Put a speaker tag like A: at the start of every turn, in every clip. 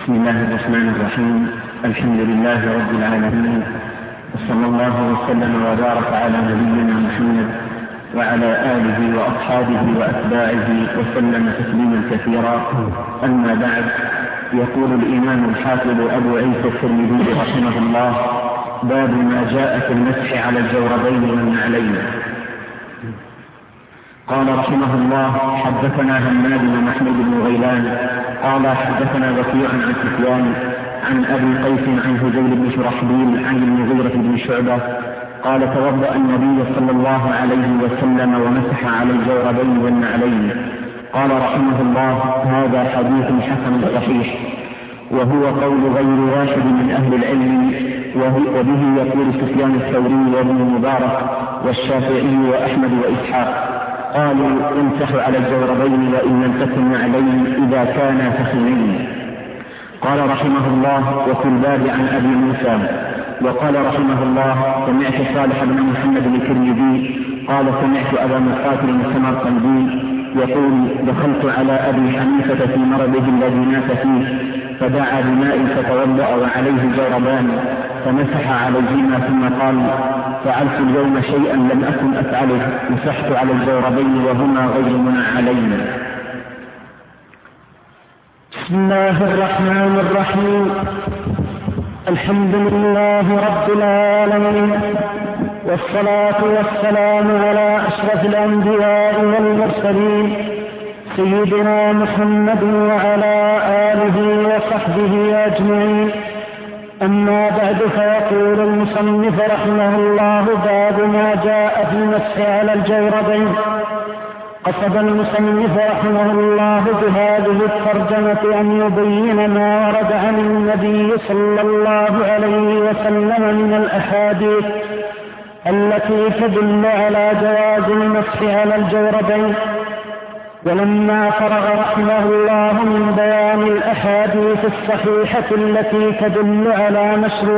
A: بسم الله الرحمن الرحيم. الحمد لله رب العالمين، وصلى الله وسلم وبارك على نبينا محمد وعلى آله وأصحابه وأتباعه وسلم تسليما كثيرا. أما بعد، يقول الإمام الحافظ أبو عيسى الترمذي رحمه الله: باب ما جاء في المسح على الجوربين والنعلين. قال رحمه الله: حدثنا هماد ومحمود بن غيلان قال حدثنا وكيع عن سفيان عن أبي قيس عن هذيل بن شرحبيل عن المغيرة بن شعبة قال: توضأ النبي صلى الله عليه وسلم ومسح على الجوربين والنعلين. قال رحمه الله: هذا حديث حسن صحيح، وهو قول غير واحد من أهل العلم، وبه يقول سفيان الثوري وابن المبارك والشافعي وأحمد وإسحاق. قالوا: امسح على الجوربين وإن لم تكن نعلين إذا كانا فخذين. قال رحمه الله: وفي الباب عن أبي موسى. وقال رحمه الله: سمعت صالح بن محمد الترمذي قال: سمعت أبا مقاتل السمرقندي يقول: دخلت على أبي حنيفة في مرضه الذي مات فيه، فدعا بماء فتوضأ وعليه جوربان فمسح عليهما، ثم قال: فعلت اليوم شيئا لم أكن أفعله، مسحت على الجوربين وهما غير منعلين.
B: بسم الله الرحمن الرحيم. الحمد لله رب العالمين، والصلاة والسلام على أشرف الأنبياء والمرسلين سيدنا محمد وعلى آله وصحبه أجمعين. أما بعد، فيقول المصنف رحمه الله: باب ما جاء في المسح على الجوربين. قصد المصنف رحمه الله بهذه الترجمة أن يبين ما ورد عن النبي صلى الله عليه وسلم من الأحاديث التي تدل على جواز المسح على الجوربين. ولما فرغ رحمه الله من بيان الأحاديث الصحيحة التي تدل على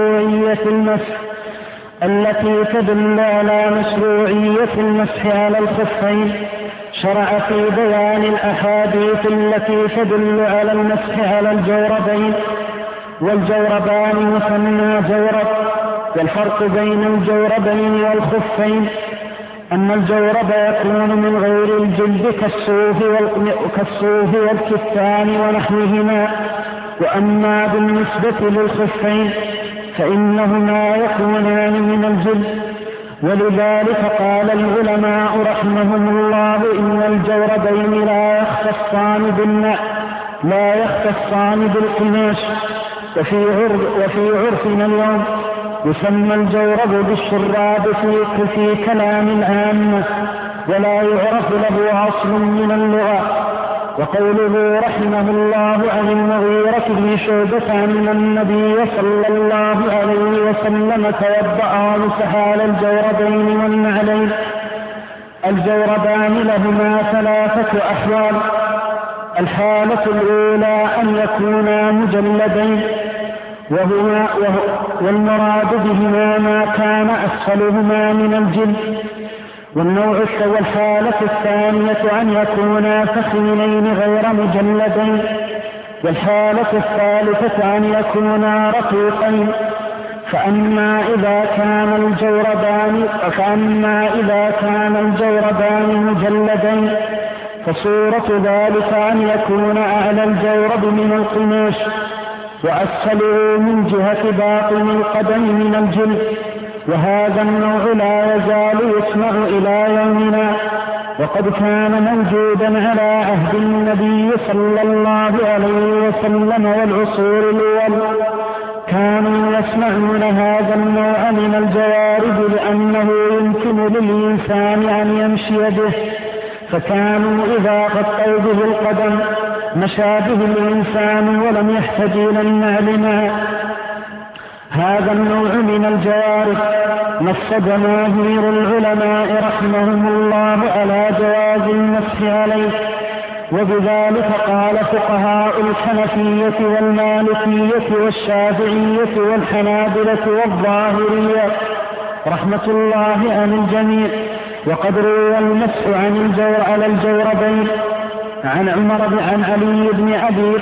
B: مشروعية المسح على الخفين، شرع في بيان الأحاديث التي تدل على المسح على الجوربين. والجوربان مثنى جورب. والفرق بين الجوربين والخفين أن الجورب يكون من غير الجلد كالصوف والكتان ونحوهما، وأما بالنسبة للخفين فإنهما يكونان من الجلد. ولذلك قال العلماء رحمهم الله: إن الجوربين لا يختصان بالقماش. وفي عرفنا اليوم يسمى الجورب بالشراب في كلام العامة، ولا يعرف له أصل من اللغة. وقوله رحمه الله عن المغيرة بن شعبة أن النبي صلى الله عليه وسلم توضأ ومسح على الجوربين والنعلين. الجوربان لهما ثلاثة أحوال: الحالة الأولى أن يكونا مجلدين، والمراد بهما ما كان أسفلهما من الجلد. والحالة الثانية أن يكونا ثخينين غير مجلدين. والحالة الثالثة أن يكونا رقيقين. فأما إذا كان الجوربان مجلدين فصورة ذلك أن يكون أعلى الجورب من القماش، وأسفله من جهة باطن القدم من الجلد. وهذا النوع لا يزال يسمع إلى يومنا، وقد كان موجودا على عهد النبي صلى الله عليه وسلم والعصور الأول. كانوا يسمعون هذا النوع من الجوارب لأنه يمكن للإنسان أن يمشي به، فكانوا إذا غطوا به القدم مشى به الإنسان ولم يحتج إلى النعل. هذا النوع من الجوارب نص جماهير العلماء رحمهم الله على جواز المسح عليه، وبذلك قال فقهاء الحنفية والمالكية والشافعية والحنابلة والظاهرية رحمة الله عن الجميع. وقد روى المسح على الجوربين عن علي بن أبي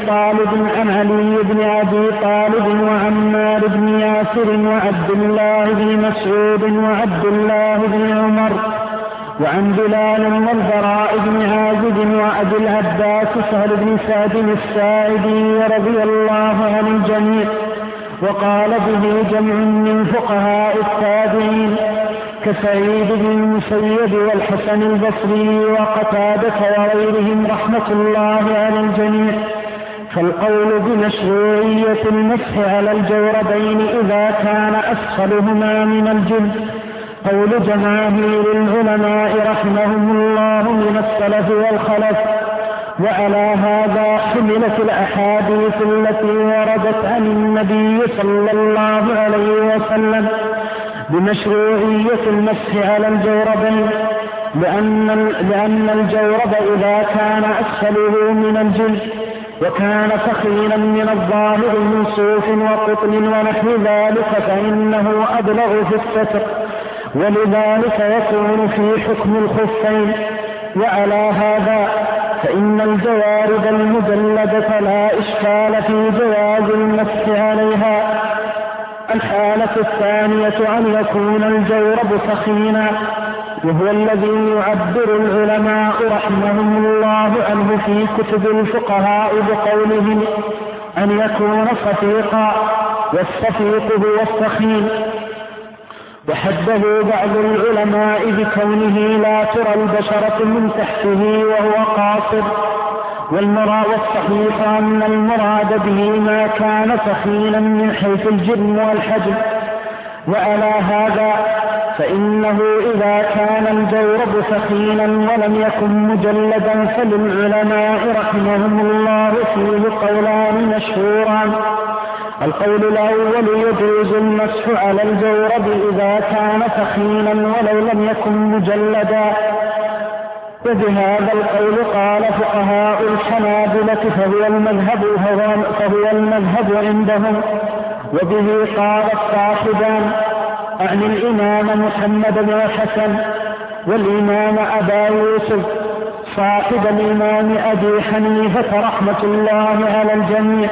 B: طالب وعمار بن ياسر وعبد الله بن مسعود وعبد الله بن عمر وعن بلال والبراء بن عازب وأبي العباس سهل بن سعد الساعدي رضي الله عن الجميع. وقال به جمع من فقهاء التابعين كسعيد بن المسيب والحسن البصري وقتادة وغيرهم رحمة الله على الجميع. فالقول بمشروعية المسح على الجوربين إذا كان أسفلهما من الجلد قول جماهير العلماء رحمهم الله من السلف والخلف. وعلى هذا حملت الأحاديث التي وردت عن النبي صلى الله عليه وسلم بمشروعية المسح على الجوربين، لأن الجورب إذا كان أسفله من الجلد وكان ثخينا من الظاهر من صوف وقطن ونحو ذلك فإنه أبلغ في الستر، ولذلك يكون في حكم الخفين. وعلى هذا فإن الجوارب المجلدة لا إشكال في جواز المسح عليها. الحالة الثانية أن يكون الجورب ثخينا، وهو الذي يعبر العلماء رحمهم الله عنه في كتب الفقهاء بقولهم أن يكون صفيقا، والصفيق هو الثخين. وحده بعض العلماء بكونه لا ترى البشرة من تحته وهو قاصر. والصحيح أن المراد به ما كان ثخينا من حيث الجرم والحجم. وعلى هذا فإنه إذا كان الجورب ثخينا ولم يكن مجلدا فللعلماء رحمهم الله فيه قولان مشهوران. القول الأول يجوز المسح على الجورب إذا كان ثخينا ولو لم يكن مجلدا، وبهذا القول قال فقهاء الحنابلة فهو المذهب عندهم. وبه قال الصاحبان عن الإمام محمد بن الحسن والإمام أبا يوسف صاحب الإمام أبي حنيفة رحمة الله على الجميع.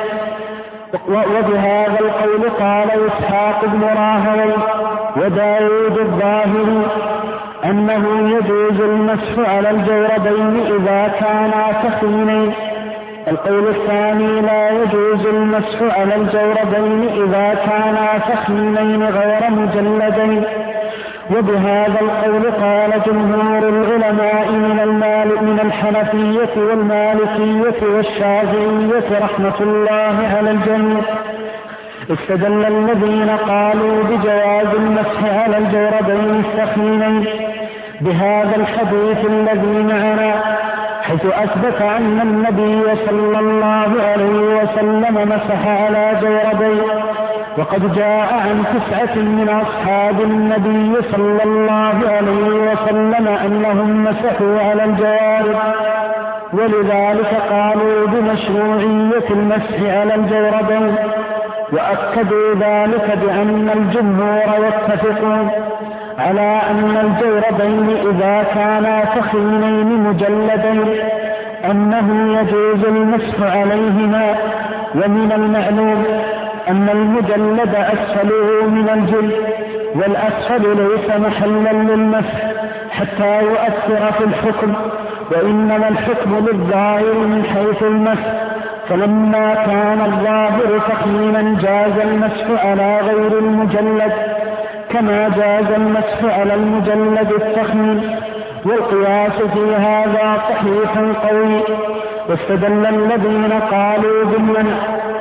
B: وبهذا القول قال إسحاق بن راهوي وداود الظاهري أنه يجوز المسح على الجوربين إذا كانا ثخينين. القول الثاني لا يجوز المسح على الجوربين إذا كانا ثخينين غير مجلدين. وبهذا القول قال جمهور العلماء من الحنفية والمالكية والشافعية رحمة الله على الجميع. استدل الذين قالوا بجواز المسح على الجوربين الثخينين بهذا الحديث الذي معنا، حيث أثبت أن النبي صلى الله عليه وسلم مسح على جوربين، وقد جاء عن 9 من أصحاب النبي صلى الله عليه وسلم أنهم مسحوا على الجوارب، ولذلك قالوا بمشروعية المسح على الجوربين. وأكدوا ذلك بأن الجمهور يتفقون على أن الجوربين إذا كانا ثخينين مجلدين أنه يجوز المسح عليهما. ومن المعلوم أن المجلد أسفله من الجلد، والأسفل ليس محلا للمسح حتى يؤثر في الحكم، وإنما الحكم للظاهر من حيث المسح. فلما كان الظاهر ثخينا جاز المسح على غير المجلد كما جاز المسح على المجلد الثخين، والقياس في هذا صحيح قوي. واستدل الذين قالوا بالمنع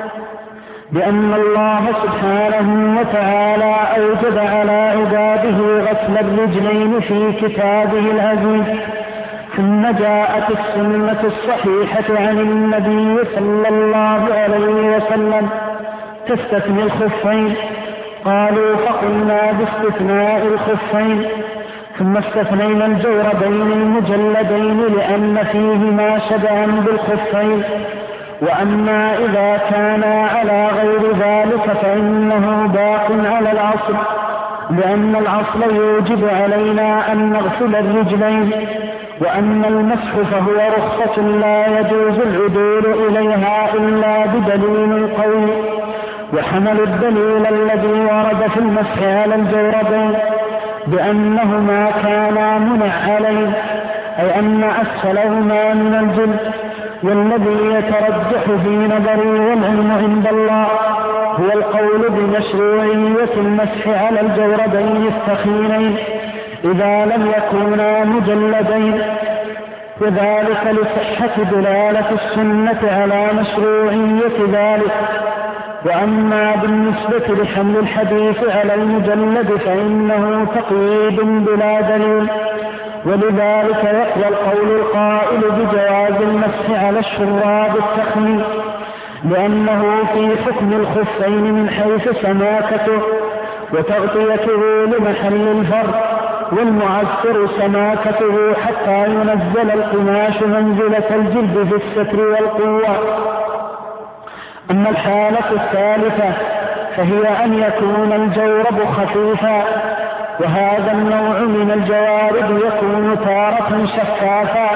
B: بأن الله سبحانه وتعالى أوجب على عباده غسل الرجلين في كتابه العزيز، ثم جاءت السنة الصحيحة عن النبي صلى الله عليه وسلم تستثني الخفين. قالوا فقلنا باستثناء الخفين، ثم استثنينا الجوربين المجلدين لأن فيهما شبها بالخفين. وأما إذا كانا على غير ذلك فإنه باق على الأصل، لأن الأصل يوجب علينا أن نغسل الرجلين. وأما المسح فهو رخصة لا يجوز العدول إليها إلا بدليل القول. وحمل الدليل الذي ورد في المسح على الجوربين بأنهما كانا منع عليه، أي أن أسفلهما من الجلد، والذي يترجح في نظري والعلم عند الله هو القول بمشروعية المسح على الجوربين الثخينين إذا لم يكونا مجلدين، وذلك لصحة دلالة السنة على مشروعية ذلك. وأما بالنسبة لحمل الحديث على المجلد فإنه تقييد بلا دليل، ولذلك يقوى القول القائل بجواز المسح على الشراب التخمين، لأنه في حكم الخفين من حيث سماكته وتغطيته لمحل الفرق، والمعسر سماكته حتى ينزل القماش منزلة الجلد في الستر والقوة. أما الحالة الثالثة فهي أن يكون الجورب خفيفا، وهذا النوع من الجوارب يكون تارة شفافا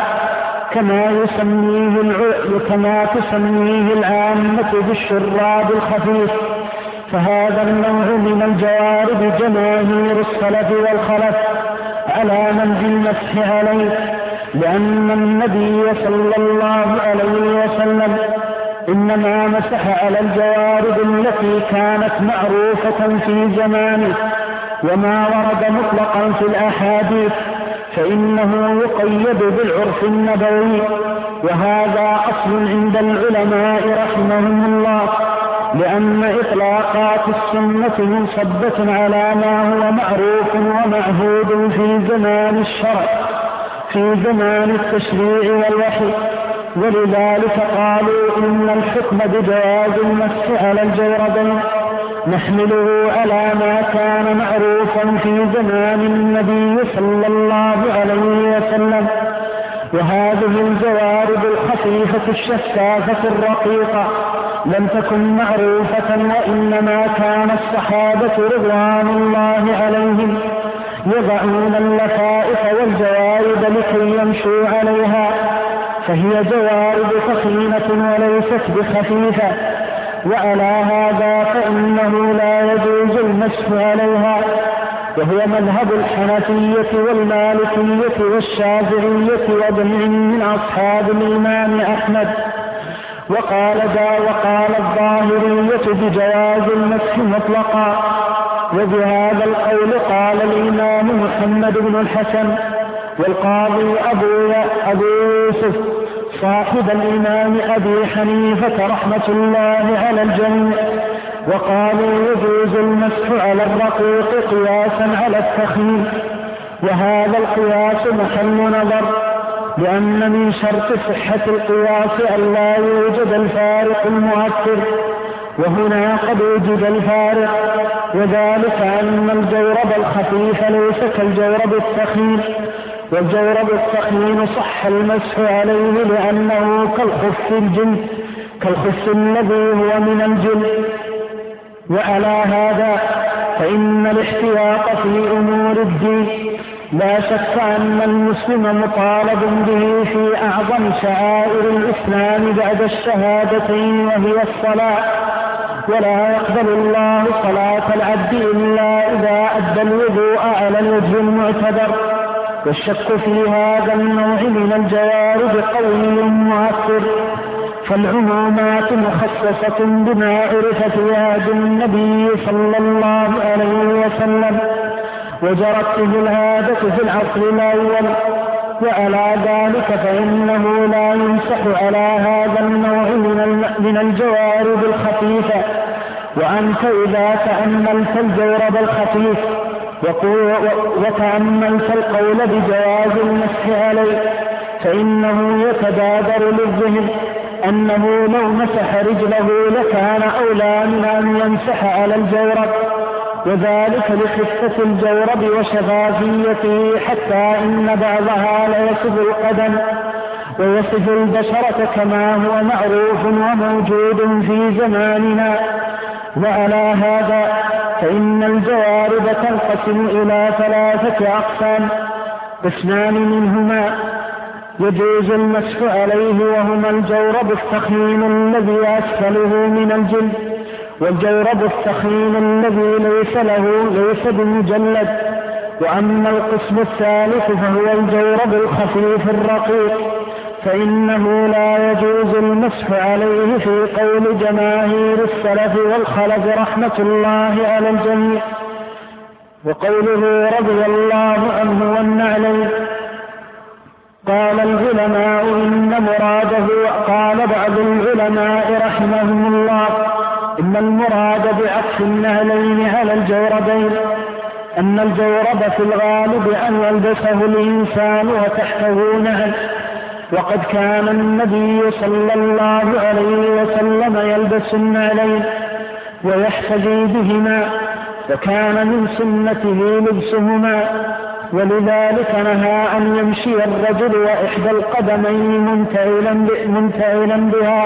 B: كما تسميه العامة بالشراب الخفيف. فهذا النوع من الجوارب جماهير السلف والخلف على منع المسح عليه، لأن النبي صلى الله عليه وسلم إنما مسح على الجوارب التي كانت معروفة في زمانه، وما ورد مطلقا في الأحاديث فإنه يقيد بالعرف النبوي، وهذا أصل عند العلماء رحمهم الله، لأن إطلاقات السنة منصبة على ما هو معروف ومعهود في زمان الشرع، في زمان التشريع والوحي. ولذلك قالوا إن الحكم بجواز المسح على الجوربين نحمله على ما كان معروفا في زمان النبي صلى الله عليه وسلم. وهذه الجوارب الخفيفة الشفافة الرقيقة لم تكن معروفة، وإنما كان الصحابة رضوان الله عليهم يضعون اللفائف والجوارب لكي يمشوا عليها، فهي جوارب ثخينة وليست بخفيفة، وعلى هذا فإنه لا يجوز المسح عليها، وهو مذهب الحنفية والمالكية والشافعية وجمع من أصحاب الإمام أحمد. وقال الظاهرية بجواز المسح مطلقا، وبهذا القول قال الإمام محمد بن الحسن والقاضي أبو يوسف صاحب الإمام أبي حنيفة رحمة الله على الجميع، وقالوا يجوز المسح على الرقيق قياسا على الثخين، وهذا القياس محل نظر، لأن من شرط صحة القياس أن لا يوجد الفارق المؤثر، وهنا قد وجد الفارق، وذلك أن الجورب الخفيف ليس كالجورب الثخين، والجورب الثخين صح المسح عليه لأنه كالخف الذي هو من الجلد. وعلى هذا فإن الاحتياط في أمور الدين لا شك أن المسلم مطالب به في أعظم شعائر الإسلام بعد الشهادتين وهي الصلاة، ولا يقبل الله صلاة العبد إلا إذا أدى الوضوء على الوجه المعتبر. والشك في هذا النوع من الجوارب قوي مؤثر، فالعمومات مخصصة بما عرف في عهد النبي صلى الله عليه وسلم، وجرت به العادة في العصر الأول، وعلى ذلك فإنه لا يمسح على هذا النوع من الجوارب الخفيفة. وأنت إذا تأملت الجورب الخفيف وتأملت القول بجواز المسح عليه فإنه يتبادر للذهن أنه لو مسح رجله لكان أولى من أن يمسح على الجورب، وذلك لخفة الجورب وشفافيته، حتى إن بعضها ليصف القدم ويصف البشرة كما هو معروف وموجود في زماننا. وعلى هذا فإن الجوارب تنقسم إلى 3 أقسام، قسمان منهما يجوز المسح عليه، وهما الجورب الثخين الذي أسفله من الجلد، والجورب الثخين الذي ليس بمجلد. وأما القسم الثالث فهو الجورب الخفيف الرقيق، فإنه لا يجوز المسح عليه في قول جماهير السلف والخلف رحمة الله على الجميع. وقوله رضي الله عنه والنعلين، قال العلماء إن مراده، قال بعض العلماء رحمهم الله إن المراد بعطف النعلين على الجوربين أن الجورب في الغالب أن يلبسه الإنسان وتحته نعل، وقد كان النبي صلى الله عليه وسلم يلبس النعلين ويحتذي بهما، وكان من سنته لبسهما، ولذلك نهى أن يمشي الرجل وإحدى القدمين منتعلا بها،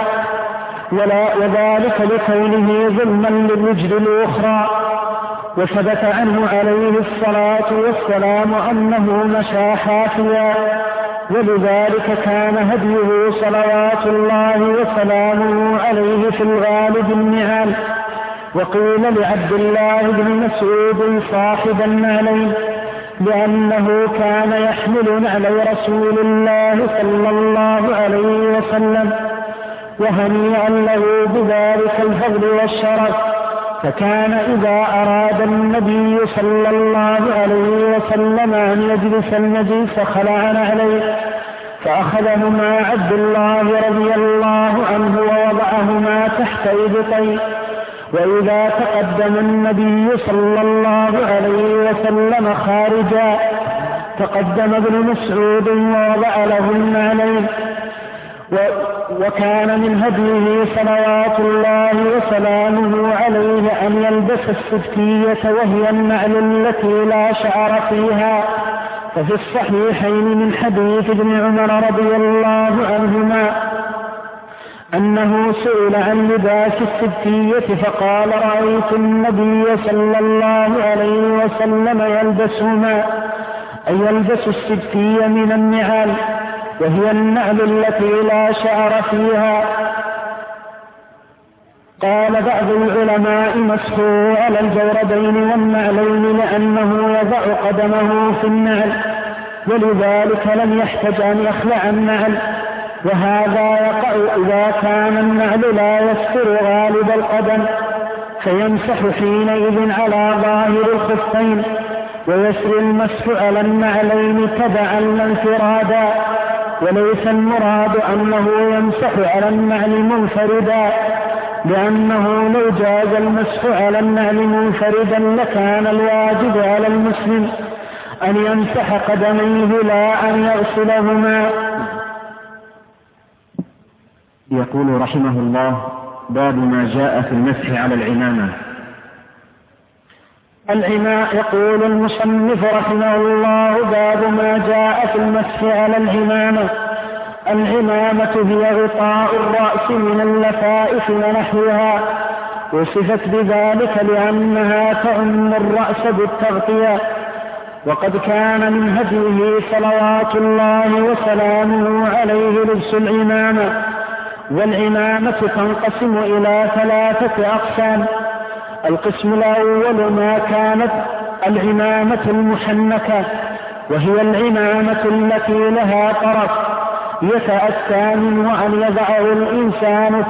B: وذلك لكونه ظلما للرجل الأخرى. وثبت عنه عليه الصلاة والسلام أنه مشى حافيا، ولذلك كان هديه صلوات الله وسلامه عليه في الغالب النعال. وقيل لعبد الله بن مسعود صاحب النعلين لأنه كان يحمل نعل رسول الله صلى الله عليه وسلم، وهنيئا له بذلك الفضل والشرف، فكان إذا أراد النبي صلى الله عليه وسلم أن يجلس المجلس خلعنا عليه، فأخذهما عبد الله رضي الله عنه ووضعهما تحت إبطيه. وإذا تقدم النبي صلى الله عليه وسلم خارجا تقدم ابن مسعود ووضع له النعلين. وكان من هديه صلوات الله وسلامه عليه أن يلبس السبتية، وهي النعل التي لا شعر فيها. ففي الصحيحين من حديث ابن عمر رضي الله عنهما أنه سئل عن لباس السبتية فقال رأيت النبي صلى الله عليه وسلم يلبسهما، أي يلبس السبتية من النعال، وهي النعل التي لا شعر فيها. قال بعض العلماء مسحه على الجوربين والنعلين لأنه يضع قدمه في النعل، ولذلك لم يحتج أن يخلع النعل، وهذا يقع إذا كان النعل لا يستر غالب القدم، فيمسح حينئذ على ظاهر الخفين، ويسري المسح على النعلين تبعا لا انفرادا، وليس المراد أنه يمسح على النعل منفردا، لأنه لو جاز المسح على النعل منفردا لكان الواجب على المسلم أن يمسح قدميه لا أن يغسلهما.
A: يقول رحمه الله: باب ما جاء في المسح على العمامة.
B: يقول المصنف رحمه الله: باب ما جاء في المسح على العمامة. العمامة هي غطاء الرأس من اللفائف ونحوها، وصفت بذلك لأنها تعم الرأس بالتغطية، وقد كان من هديه صلوات الله وسلامه عليه لبس العمامة. والعمامة تنقسم إلى 3 أقسام. القسم الأول ما كانت العمامة المحنكة، وهي العمامة التي لها طرف يتأتى منه أن يضعه الإنسان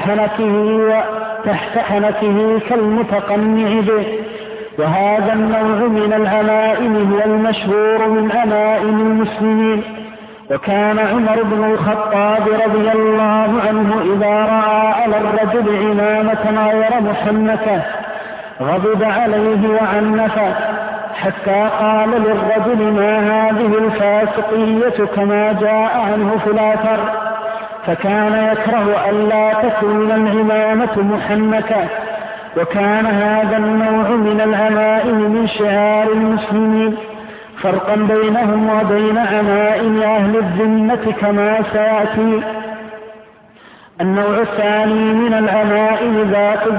B: تحت حنكه كالمتقنع به، وهذا النوع من العمائم هو المشهور من عمائم المسلمين. وكان عمر بن الخطاب رضي الله عنه إذا رأى على الرجل عمامة غير محنكة غضب عليه وعنفه، حتى قال للرجل: ما هذه الفاسقية كما جاء عنه في الآثر. فكان يكره ألا تكون العمامة محنكة، وكان هذا النوع من العمائم من شعار المسلمين، فرقا بينهم وبين عمائم أهل الذمة كما سيأتي. النوع الثاني من العمائم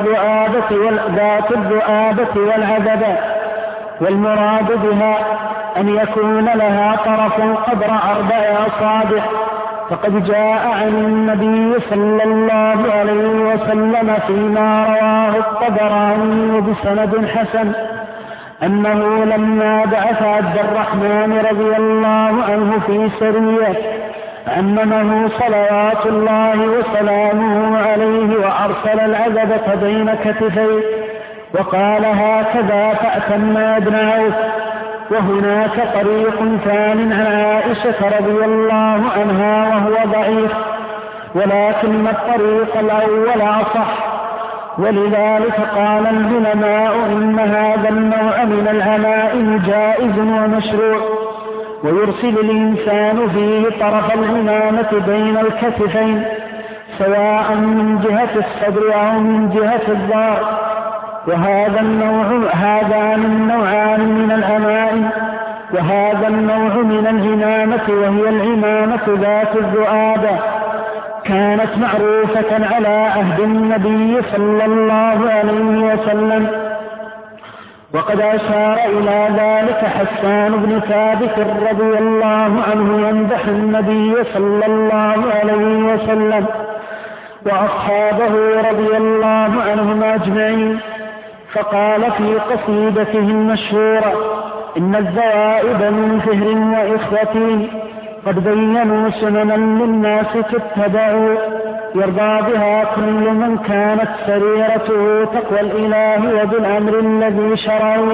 B: ذات الذؤابة والعذبة، والمراد بها أن يكون لها طرف قدر 4 أصابع. فقد جاء عن النبي صلى الله عليه وسلم فيما رواه الطبراني بسند حسن أنه لما بعث عبد الرحمن رضي الله عنه في سرية عممه صلوات الله وسلامه عليه وأرسل العذبة بين كتفيه وقال هكذا فأتم ابن عوف. وهناك طريق ثان عن عائشة رضي الله عنها وهو ضعيف، ولكن الطريق الأول أصح، ولذلك قال العلماء إن هذا النوع من العمائم جائز ومشروع، ويرسل الإنسان فيه طرف العمامة بين الكتفين سواء من جهة الصدر أو من جهة الظهر. هذان النوعان من العمائم، وهذا النوع من العمامة وهي العمامة ذات الذؤابة كانت معروفة على عهد النبي صلى الله عليه وسلم، وقد أشار إلى ذلك حسان بن ثابت رضي الله عنه يمدح النبي صلى الله عليه وسلم وأصحابه رضي الله عنهم أجمعين، فقال في قصيدته المشهورة إن الذوائب من فهر وإخوة قد بينوا سننا للناس تتبعوا يرضى بها كل من كانت سريرته تقوى الإله وبالأمر الذي شرعوا.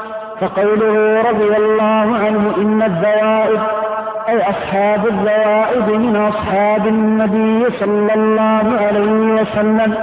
B: فقوله رضي الله عنه إن الذوائب أي أصحاب الذوائب من أصحاب النبي صلى الله عليه وسلم،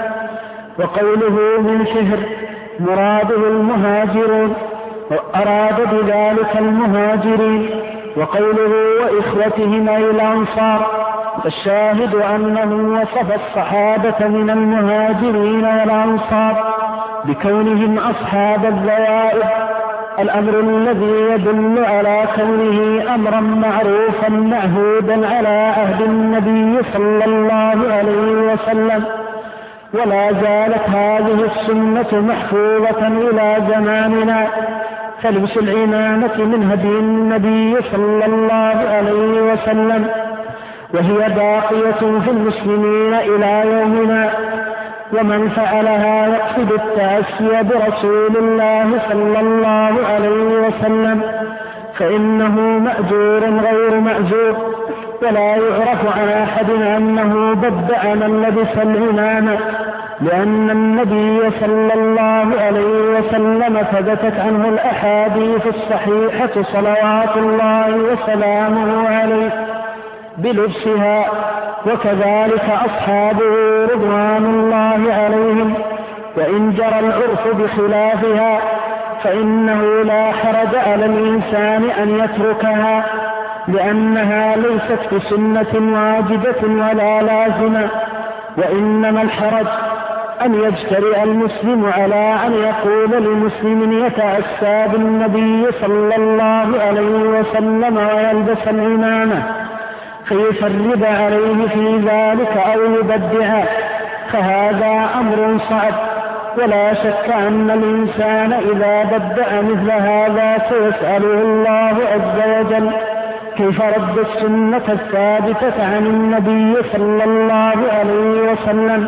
B: وقوله من فهر مراده المهاجرون وأراد بذلك المهاجرين، وقوله وإخوتهم أي الأنصار. الشاهد أنه وصف الصحابة من المهاجرين والأنصار بكونهم أصحاب الذوائب، الأمر الذي يدل على كونه أمرا معروفا معهودا على عهد النبي صلى الله عليه وسلم، ولا زالت هذه السنة محفوظة إلى زماننا. فلبس العمامة من هدي النبي صلى الله عليه وسلم، وهي باقية في المسلمين إلى يومنا، ومن فعلها يقصد التأسي برسول الله صلى الله عليه وسلم فإنه مأجور غير مأجور، ولا يعرف عن أحد أنه بدع من لبس العمامة، لأن النبي صلى الله عليه وسلم ثبتت عنه الأحاديث الصحيحة صلوات الله وسلامه عليه بلبسها، وكذلك أصحابه رضوان الله عليهم، وإن جرى العرف بخلافها فإنه لا حرج على الإنسان أن يتركها، لأنها ليست بسنة واجبة ولا لازمة، وإنما الحرج أن يجترئ المسلم على أن يقول لمسلم يتأسى بالنبي صلى الله عليه وسلم ويلبس العمامة فيشرب عليه في ذلك أو يبدعه، فهذا أمر صعب. ولا شك أن الإنسان إذا بدع مثل هذا سيسأله الله عز وجل كيف رد السنة الثابتة عن النبي صلى الله عليه وسلم.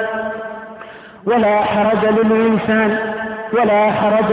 B: ولا حرج للإنسان ولا حرج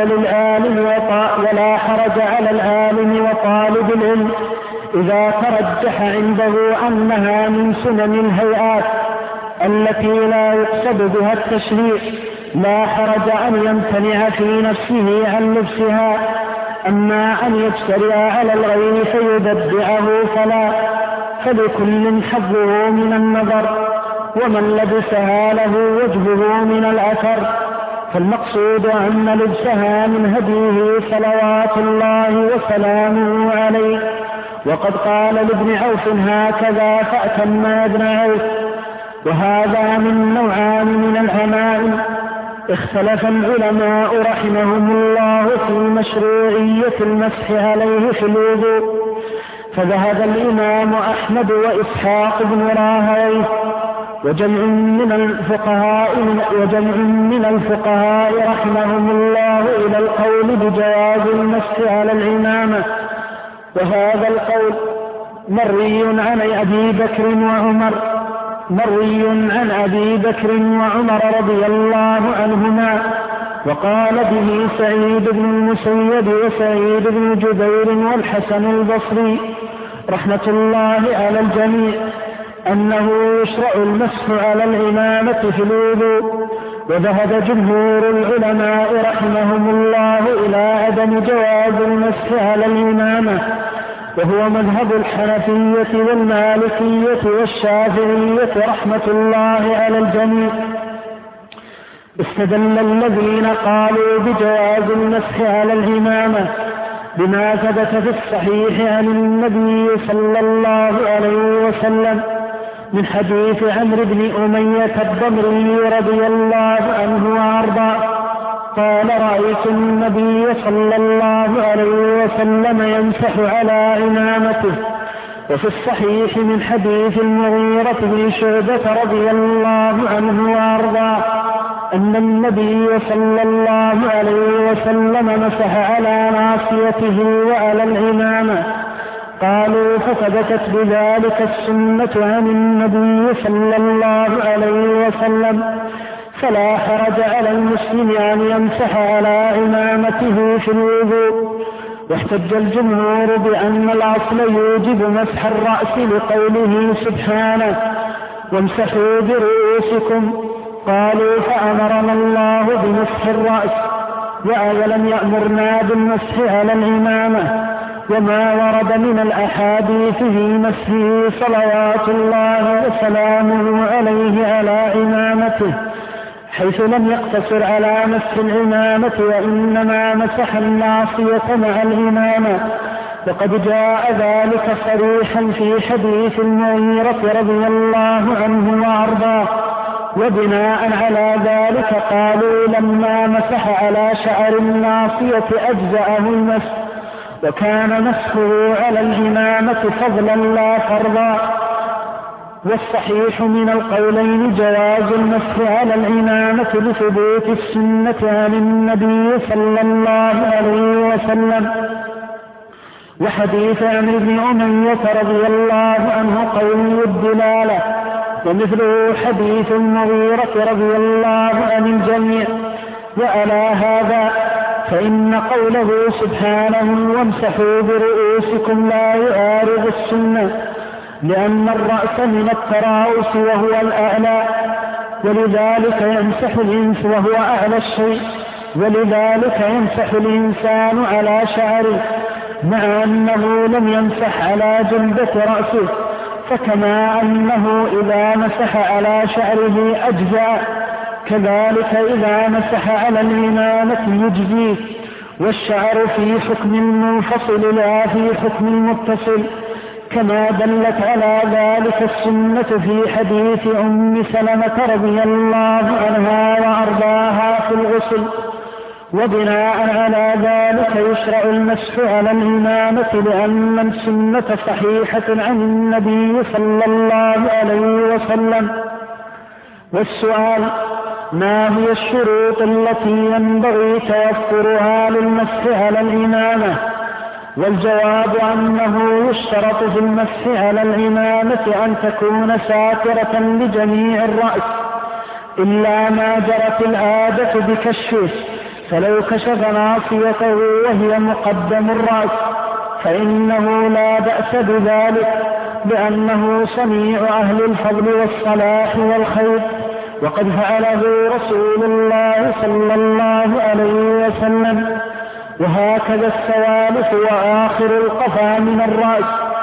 B: على العالم وطالب العلم إذا ترجح عنده أنها من سنن الهيئات التي لا يقصد بها التشريع، لا حرج أن يمتنع في نفسه عن لبسها، أما أن يجترئ على الغير فيبدعه فلا، فلكل حظه من النظر، ومن لبسها له وجهه من الأثر، فالمقصود أن لبسها من هديه صلوات الله وسلامه عليه. وقد قال لابن عوف هكذا فأتم ابن عوف. وهذا من نوعان من العمائم اختلف العلماء رحمهم الله في مشروعية المسح عليه في الوضوء، فذهب الإمام أحمد وإسحاق بن راهويه وجمع من الفقهاء رحمهم الله إلى القول بجواز المسح على العمامة، وهذا القول مروي عن أبي بكر وعمر رضي الله عنهما، وقال به سعيد بن المسيب وسعيد بن جبير والحسن البصري رحمة الله على الجميع أنه يشرع المسح على العمامة في الوضوء. وذهب جمهور العلماء رحمهم الله إلى عدم جواز المسح على العمامة، وهو مذهب الحنفية والمالكية والشافعية رحمة الله على الجميع. استدل الذين قالوا بجواز المسح على العمامة بما ثبت في الصحيح عن النبي صلى الله عليه وسلم من حديث عمرو بن أمية الضمري رضي الله عنه وأرضاه قال: رأيت النبي صلى الله عليه وسلم يمسح على عمامته. وفي الصحيح من حديث المغيرة بن شعبة رضي الله عنه وأرضاه أن النبي صلى الله عليه وسلم مسح على ناصيته وعلى العمامة. قالوا: فثبتت بذلك السنة عن النبي صلى الله عليه وسلم، فلا حرج على المسلم أن يمسح على عمامته في الوضوء. واحتج الجمهور بأن الأصل يوجب مسح الرأس لقوله سبحانه: وامسحوا برؤوسكم. قالوا: فأمرنا الله بمسح الرأس، ولم يأمرنا بالمسح على العمامة. وما ورد من الأحاديث في مسحه صلوات الله وسلامه عليه على عمامته، حيث لم يقتصر على مسح العمامة وإنما مسح الناصية مع العمامة. وقد جاء ذلك صريحا في حديث المغيرة رضي الله عنه وأرضاه. وبناء على ذلك قالوا: لما مسح على شعر الناصية أجزأه المسح، وكان مسحه على العمامة فضلا لا فرضا. والصحيح من القولين جواز المسح على العمامة لثبوت السنة عن النبي صلى الله عليه وسلم. وحديث عمرو بن أمية رضي الله عنه قوي الدلالة، ومثله حديث المغيرة رضي الله عن الجميع. وعلى هذا فإن قوله سبحانه: وامسحوا برؤوسكم لا يعارض السنة، لأن الرأس من التراؤس وهو الأعلى، ولذلك يمسح الإنس وهو أعلى الشيء، ولذلك يمسح الإنسان على شعره، مع أنه لم يمسح على جلدة رأسه. فكما أنه إذا مسح على شعره أجزاء، كذلك إذا مسح على العمامة يجزيه. والشعر في حكم المنفصل لا في حكم المتصل، كما دلت على ذلك السنة في حديث أم سلمة رضي الله عنها وأرضاها في الغسل. وبناء على ذلك يشرع المسح على العمامة لأن السنة صحيحة عن النبي صلى الله عليه وسلم. والسؤال: ما هي الشروط التي ينبغي توفرها للمسح على العمامة؟ والجواب أنه يشترط في المسح على العمامة أن تكون ساترة لجميع الرأس، إلا ما جرت العادة بكشفه، فلو كشف ناصيته وهي مقدم الرأس فإنه لا بأس بذلك، لأنه صنيع أهل الفضل والصلاح والخير، وقد فعله رسول الله صلى الله عليه وسلم. وهكذا السوالف وآخر القفا من الرأس،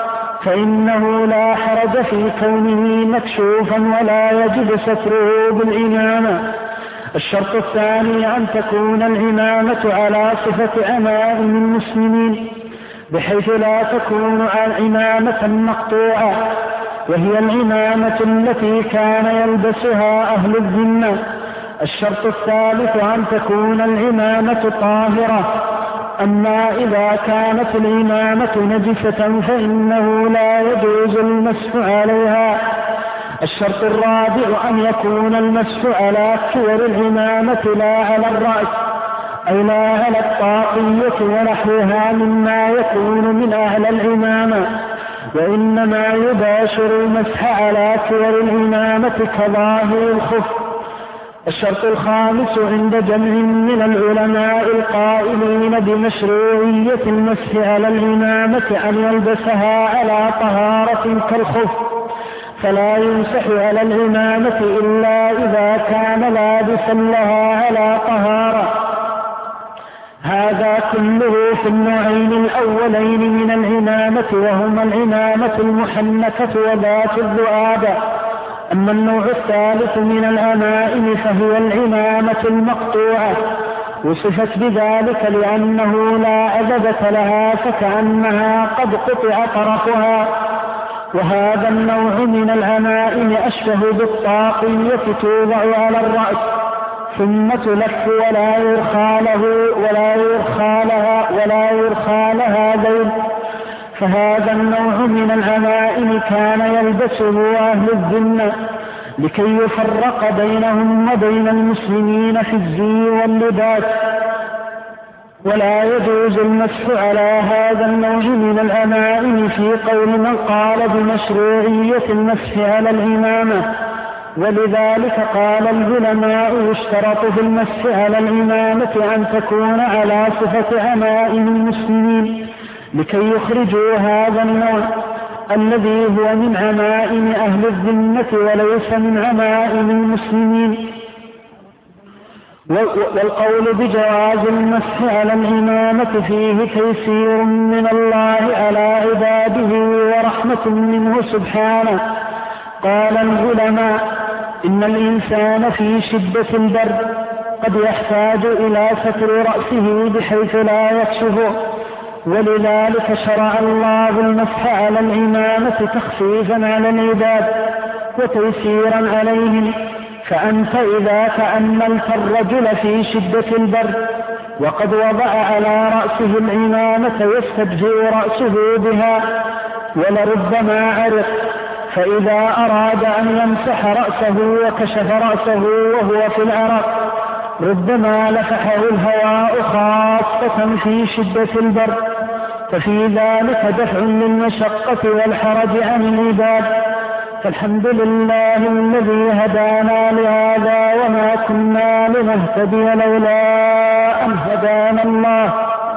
B: فإنه لا حرج في كونه مكشوفا ولا يجب ستره بالعمامة. الشرط الثاني أن تكون العمامة على صفة عمائم المسلمين، بحيث لا تكون عمامة مقطوعة، وهي العمامة التي كان يلبسها أهل الذمة. الشرط الثالث أن تكون العمامة طاهرة، أما إذا كانت العمامة نجسة فإنه لا يجوز المسح عليها. الشرط الرابع أن يكون المسح على كور العمامة لا على الرأس. أو لا على الطاقية ونحوها مما يكون من أهل العمامة، وإنما يباشر المسح على كور العمامة كظاهر الخف. الشرط الخامس عند جمع من العلماء القائلين بمشروعية المسح على العمامة أن يلبسها على طهارة كالخف، فلا يمسح على العمامة إلا إذا كان لابسا لها على طهارة. هذا كله في النوعين الأولين من العمامة، وهما العمامة المحنكة وذات الذؤابة. أما النوع الثالث من العمائم فهي العمامة المقطوعة، وصفت بذلك لأنه لا عذبة لها فكأنها قد قطع طرفها. وهذا النوع من العمائم أشبه بالطاقية توضع على الرأس ثم تلف ولا يرخى لها ذيل. فهذا النوع من العمائم كان يلبسه أهل الذمة لكي يفرق بينهم وبين المسلمين في الزي واللباس. ولا يجوز المسح على هذا النوع من العمائم في قول من قال بمشروعية المسح على العمامة. ولذلك قال العلماء يشترط في المسح على العمامة أن تكون على صفة عمائم المسلمين لكي يخرجوا هذا النوع الذي هو من عمائم أهل الذمة وليس من عمائم المسلمين. والقول بجواز المسح على العمامة فيه تيسير من الله على عباده ورحمة منه سبحانه. قال العلماء إن الإنسان في شدة البرد قد يحتاج إلى ستر رأسه بحيث لا يكشفه، ولذلك شرع الله المسح على العمامة تخفيفا على العباد وتيسيرا عليهم. فأنت إذا تأملت الرجل في شدة البرد وقد وضع على رأسه العمامة يستبجئ رأسه بها ولربما عرق، فإذا أراد أن يمسح رأسه وكشف رأسه وهو في العرق ربما لفحه الهواء خاصة في شدة البرد، ففي ذلك دفع للمشقة والحرج عن العباد. فالحمد لله الذي هدانا لهذا وما كنا لنهتدي لولا أن هدانا الله.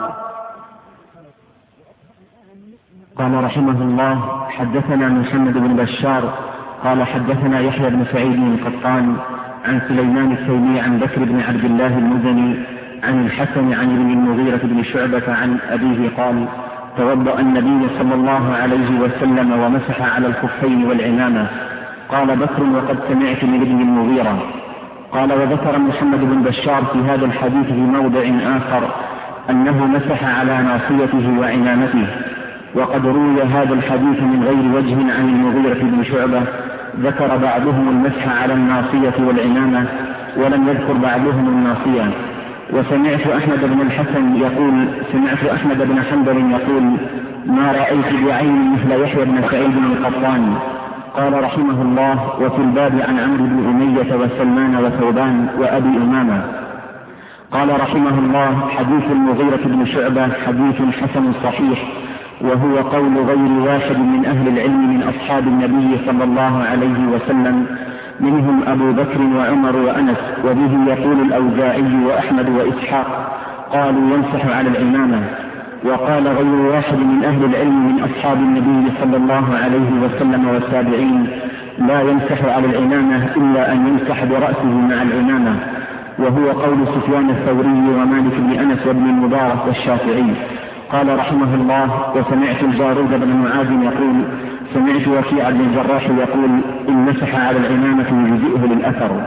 A: قال رحمه الله: حدثنا محمد بن بشار قال حدثنا يحيى بن سعيد القطان عن سليمان التيمي عن بكر بن عبد الله المزني عن الحسن عن ابن المغيرة بن شعبة عن أبيه قال: توضأ النبي صلى الله عليه وسلم ومسح على الخفين والعمامة. قال بكر: وقد سمعت من ابن المغيرة. قال: وذكر محمد بن بشار في هذا الحديث في موضع آخر أنه مسح على ناصيته وعمامته. وقد روي هذا الحديث من غير وجه عن المغيرة بن شعبة، ذكر بعضهم المسح على الناصية والعمامة ولم يذكر بعضهم الناصية. وسمعت أحمد بن الحسن يقول: سمعت أحمد بن حنبل يقول: ما رأيت بعين مثل يحيى بن سعيد القطان. قال رحمه الله: وفي الباب عن عمرو بن أمية وسلمان وثوبان وأبي أمامة. قال رحمه الله: حديث المغيرة بن شعبة حديث حسن صحيح، وهو قول غير واحد من أهل العلم من أصحاب النبي صلى الله عليه وسلم، منهم أبو بكر وعمر وأنس، وبه يقول الأوزاعي وأحمد وإسحاق قالوا يمسح على العمامة. وقال غير واحد من أهل العلم من أصحاب النبي صلى الله عليه وسلم والتابعين: لا يمسح على العمامة إلا أن يمسح برأسه مع العمامة، وهو قول سفيان الثوري ومالك بن أنس وابن المبارك والشافعي. قال رحمه الله: وسمعت الجارود بن معاذ يقول: سمعت وكيع بن الجراح يقول: إن مسح على العمامة يجزئه للأثر.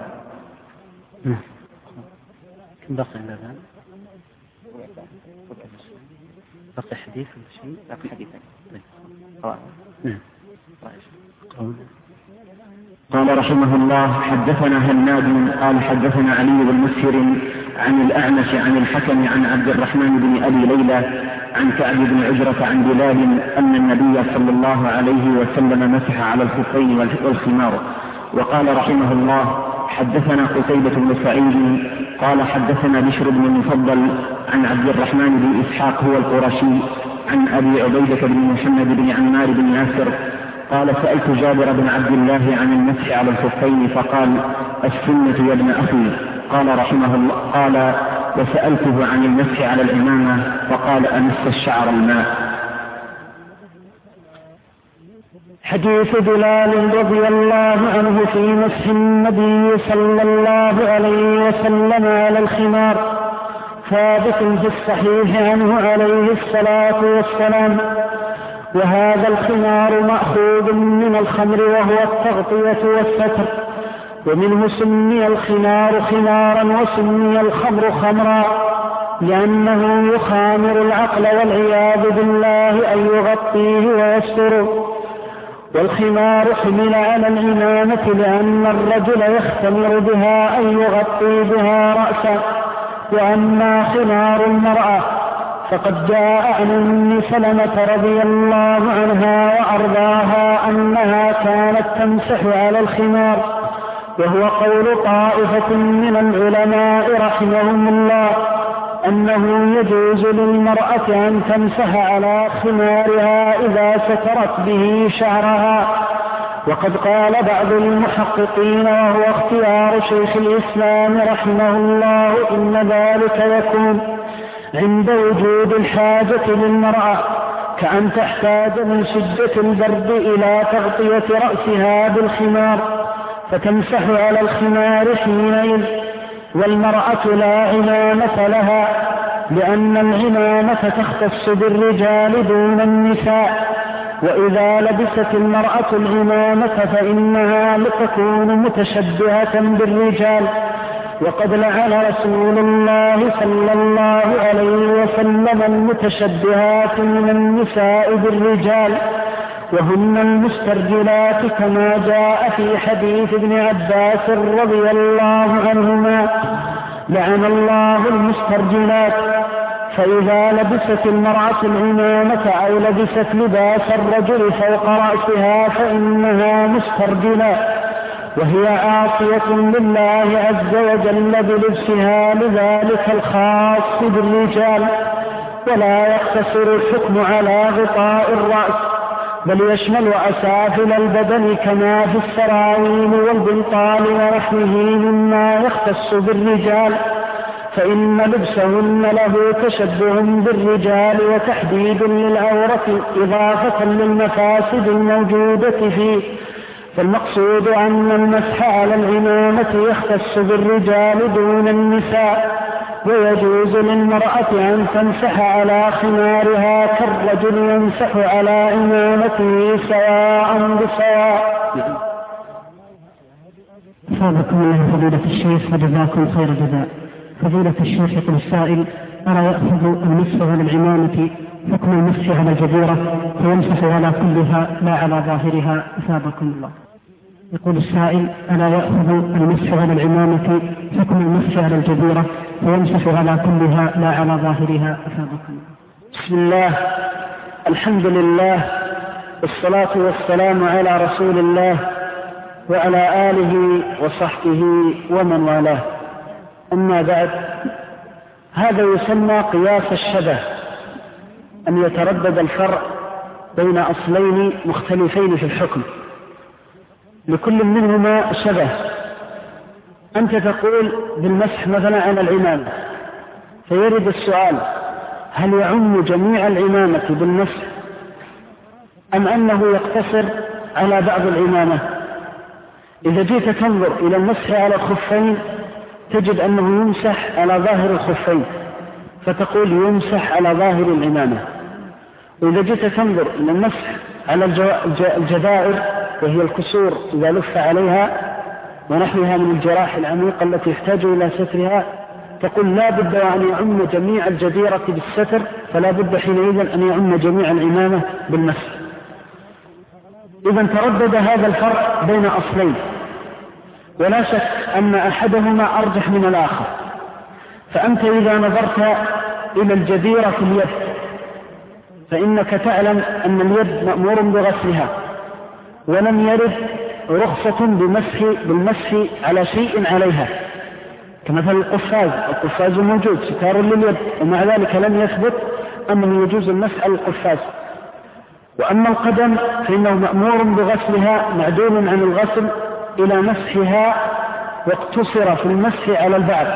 C: بقي حديث شيء؟ بقي حديثين.
A: قال رحمه الله: حدثنا هناد قال حدثنا علي بن مسهر عن الأعمش عن الحكم عن عبد الرحمن بن أبي ليلى عن كعب بن عجرة عن بلال أن النبي صلى الله عليه وسلم مسح على الخفين والخمار. وقال رحمه الله: حدثنا قتيبة بن سعيد قال حدثنا بشر بن المفضل عن عبد الرحمن بن إسحاق هو القرشي عن أبي عبيدة بن محمد بن عمار بن ياسر قال سألت جابر بن عبد الله عن المسح على الخفين فقال السنة يا ابن أخي. قال رحمه الله قال وسألته عن المسح على العمامة فقال أمس الشعر الماء.
B: حديث بلال رضي الله عنه في مسح النبي صلى الله عليه وسلم على الخمار ثابت في الصحيح عنه عليه الصلاة والسلام. وهذا الخمار مأخوذ من الخمر وهو التغطية والستر، ومنه سمي الخمار خمارا وسمي الخمر خمرا لأنه يخامر العقل والعياذ بالله أن يغطيه ويستره. والخمار حمل على العمامة لأن الرجل يختمر بها أن يغطي بها رأسه. وأما خمار المرأة فقد جاء عن أم سلمة رضي الله عنها وأرضاها أنها كانت تمسح على الخمار، وهو قول طائفة من العلماء رحمهم الله أنه يجوز للمرأة أن تمسح على خمارها إذا سترت به شعرها. وقد قال بعض المحققين وهو اختيار شيخ الإسلام رحمه الله إن ذلك يكون عند وجود الحاجة للمرأة، كأن تحتاج من شدة البرد إلى تغطية رأسها بالخمار فتمسح على الخمار حينئذ. والمرأة لا عمامة لها لأن العمامة تختص بالرجال دون النساء، وإذا لبست المرأة العمامة فإنها تكون متشبهة بالرجال. وقد لعن رسول الله صلى الله عليه وسلم المتشبهات من النساء بالرجال وهن المسترجلات كما جاء في حديث ابن عباس رضي الله عنهما لعن الله المسترجلات. فإذا لبست المرأة العمامة أو لبست لباس الرجل فوق رأسها فإنها مسترجلة وهي عاصية لله عز وجل بلبسها لذلك الخاص بالرجال. ولا يقتصر الحكم على غطاء الرأس بل يشمل أسافل البدن كما في السراويل والبنطال ونحوه مما يختص بالرجال، فإن لبسهن له تشبه بالرجال وتحديد للعورة إضافة للمفاسد الموجودة فيه. فالمقصود أن المسح على العمامة يختص بالرجال دون النساء، ويجوز للمرأة أن تمسح على خمارها كالرجل يمسح على عمامته سواء بسواء.
C: أصابكم الله فضيلة الشيخ وجزاكم خير جزاء. فضيلة الشيخ يقول السائل: ألا يأخذ المسح على العمامة حكم المسح على الجبيرة فيمسح على كلها لا على ظاهرها؟ أثابكم الله. يقول السائل: ألا يأخذ المسح على العمامة حكم المسح على الجبيرة فيمسح على كلها لا على ظاهرها؟ أثابكم الله.
B: بسم الله، الحمد لله، والصلاة والسلام على رسول الله وعلى آله وصحبه ومن والاه. أما بعد، هذا يسمى قياس الشبه، أن يتردد الفرع بين أصلين مختلفين في الحكم لكل منهما شبه. أنت تقول بالمسح مثلا على العمامة، فيرد السؤال: هل يعم جميع العمامة بالمسح أم أنه يقتصر على بعض العمامة؟ إذا جيت تنظر إلى المسح على الخفين تجد أنه يمسح على ظاهر الخفين فتقول يمسح على ظاهر العمامة. وإذا جيت تنظر إلى المسح على الجدائر وهي الكسور إذا لف عليها ونحوها من الجراح العميقة التي يحتاج إلى سترها تقول لا بد أن يعم جميع الجديرة بالستر، فلا بد حينئذ أن يعم جميع العمامة بالمسح. إذا تردد هذا الفرق بين أصلين، ولا شك أن أحدهما أرجح من الآخر. فأنت إذا نظرت إلى الجديرة في اليد فإنك تعلم أن اليد مأمور بغسلها، ولم يرد رخصة بالمسح على شيء عليها، كمثل القفاز موجود ستار لليد، ومع ذلك لم يثبت أنه يجوز المسح على القفاز. وأما القدم فإنه مأمور بغسلها، معدول عن الغسل إلى مسحها، واقتصر في المسح على البعض،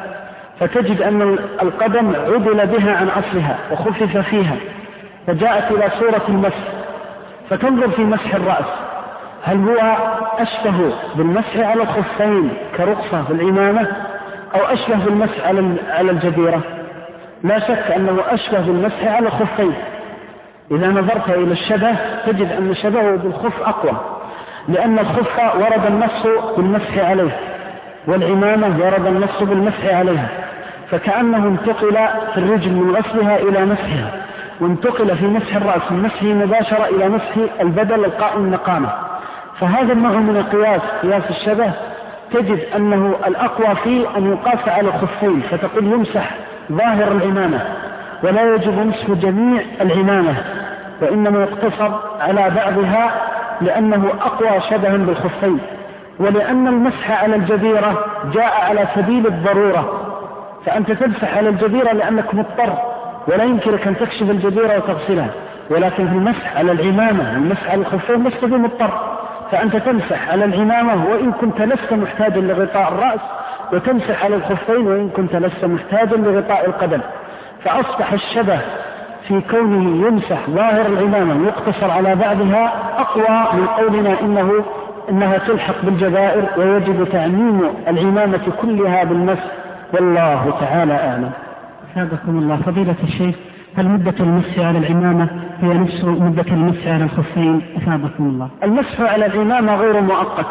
B: فتجد أن القدم عدل بها عن أصلها وخفف فيها فجاءت إلى صورة المسح، فتنظر في مسح الرأس هل هو أشبه بالمسح على الخفين كرقصة في العمامة أو أشبه بالمسح على الجبيرة؟ لا شك أنه أشبه بالمسح على الخفين. إذا نظرت إلى الشبه تجد أن شبهه بالخف أقوى، لأن الخف ورد النص بالمسح عليه، والعمامة ورد النص بالمسح عليها، فكأنه انتقل في الرجل من غسلها إلى مسحها، وانتقل في مسح الرأس من مسحه مباشرة إلى مسح البدل القائم مقامه. فهذا النوع من القياس، قياس الشبه، تجد أنه الأقوى فيه أن يقاس على الخفين، فتقول يمسح ظاهر العمامة ولا يجب مسح جميع العمامة، وإنما يقتصر على بعضها لأنه أقوى شبها بالخفين، ولأن المسح على الجبيرة جاء على سبيل الضرورة، فأنت تمسح على الجبيرة لأنك مضطر ولا يمكنك أن تكشف الجبيرة وتغسلها، ولكن في المسح على العمامة المسح على الخفين لست بمضطر، فأنت تمسح على العمامة وإن كنت لست محتاجا لغطاء الرأس، وتمسح على الخفين وإن كنت لست محتاجا لغطاء القدم. فأصبح الشبه في كونه يمسح ظاهر العمامة يقتصر على بعضها أقوى من قولنا إنها تلحق بالجبائر ويجب تعميم العمامة كلها بالمسح، والله تعالى أعلم.
C: أفادكم الله. فضيلة الشيخ، هل مدة المسح على العمامة هي نفس مدة المسح على الخفين؟ أفادكم الله.
B: المسح على العمامة غير مؤقت،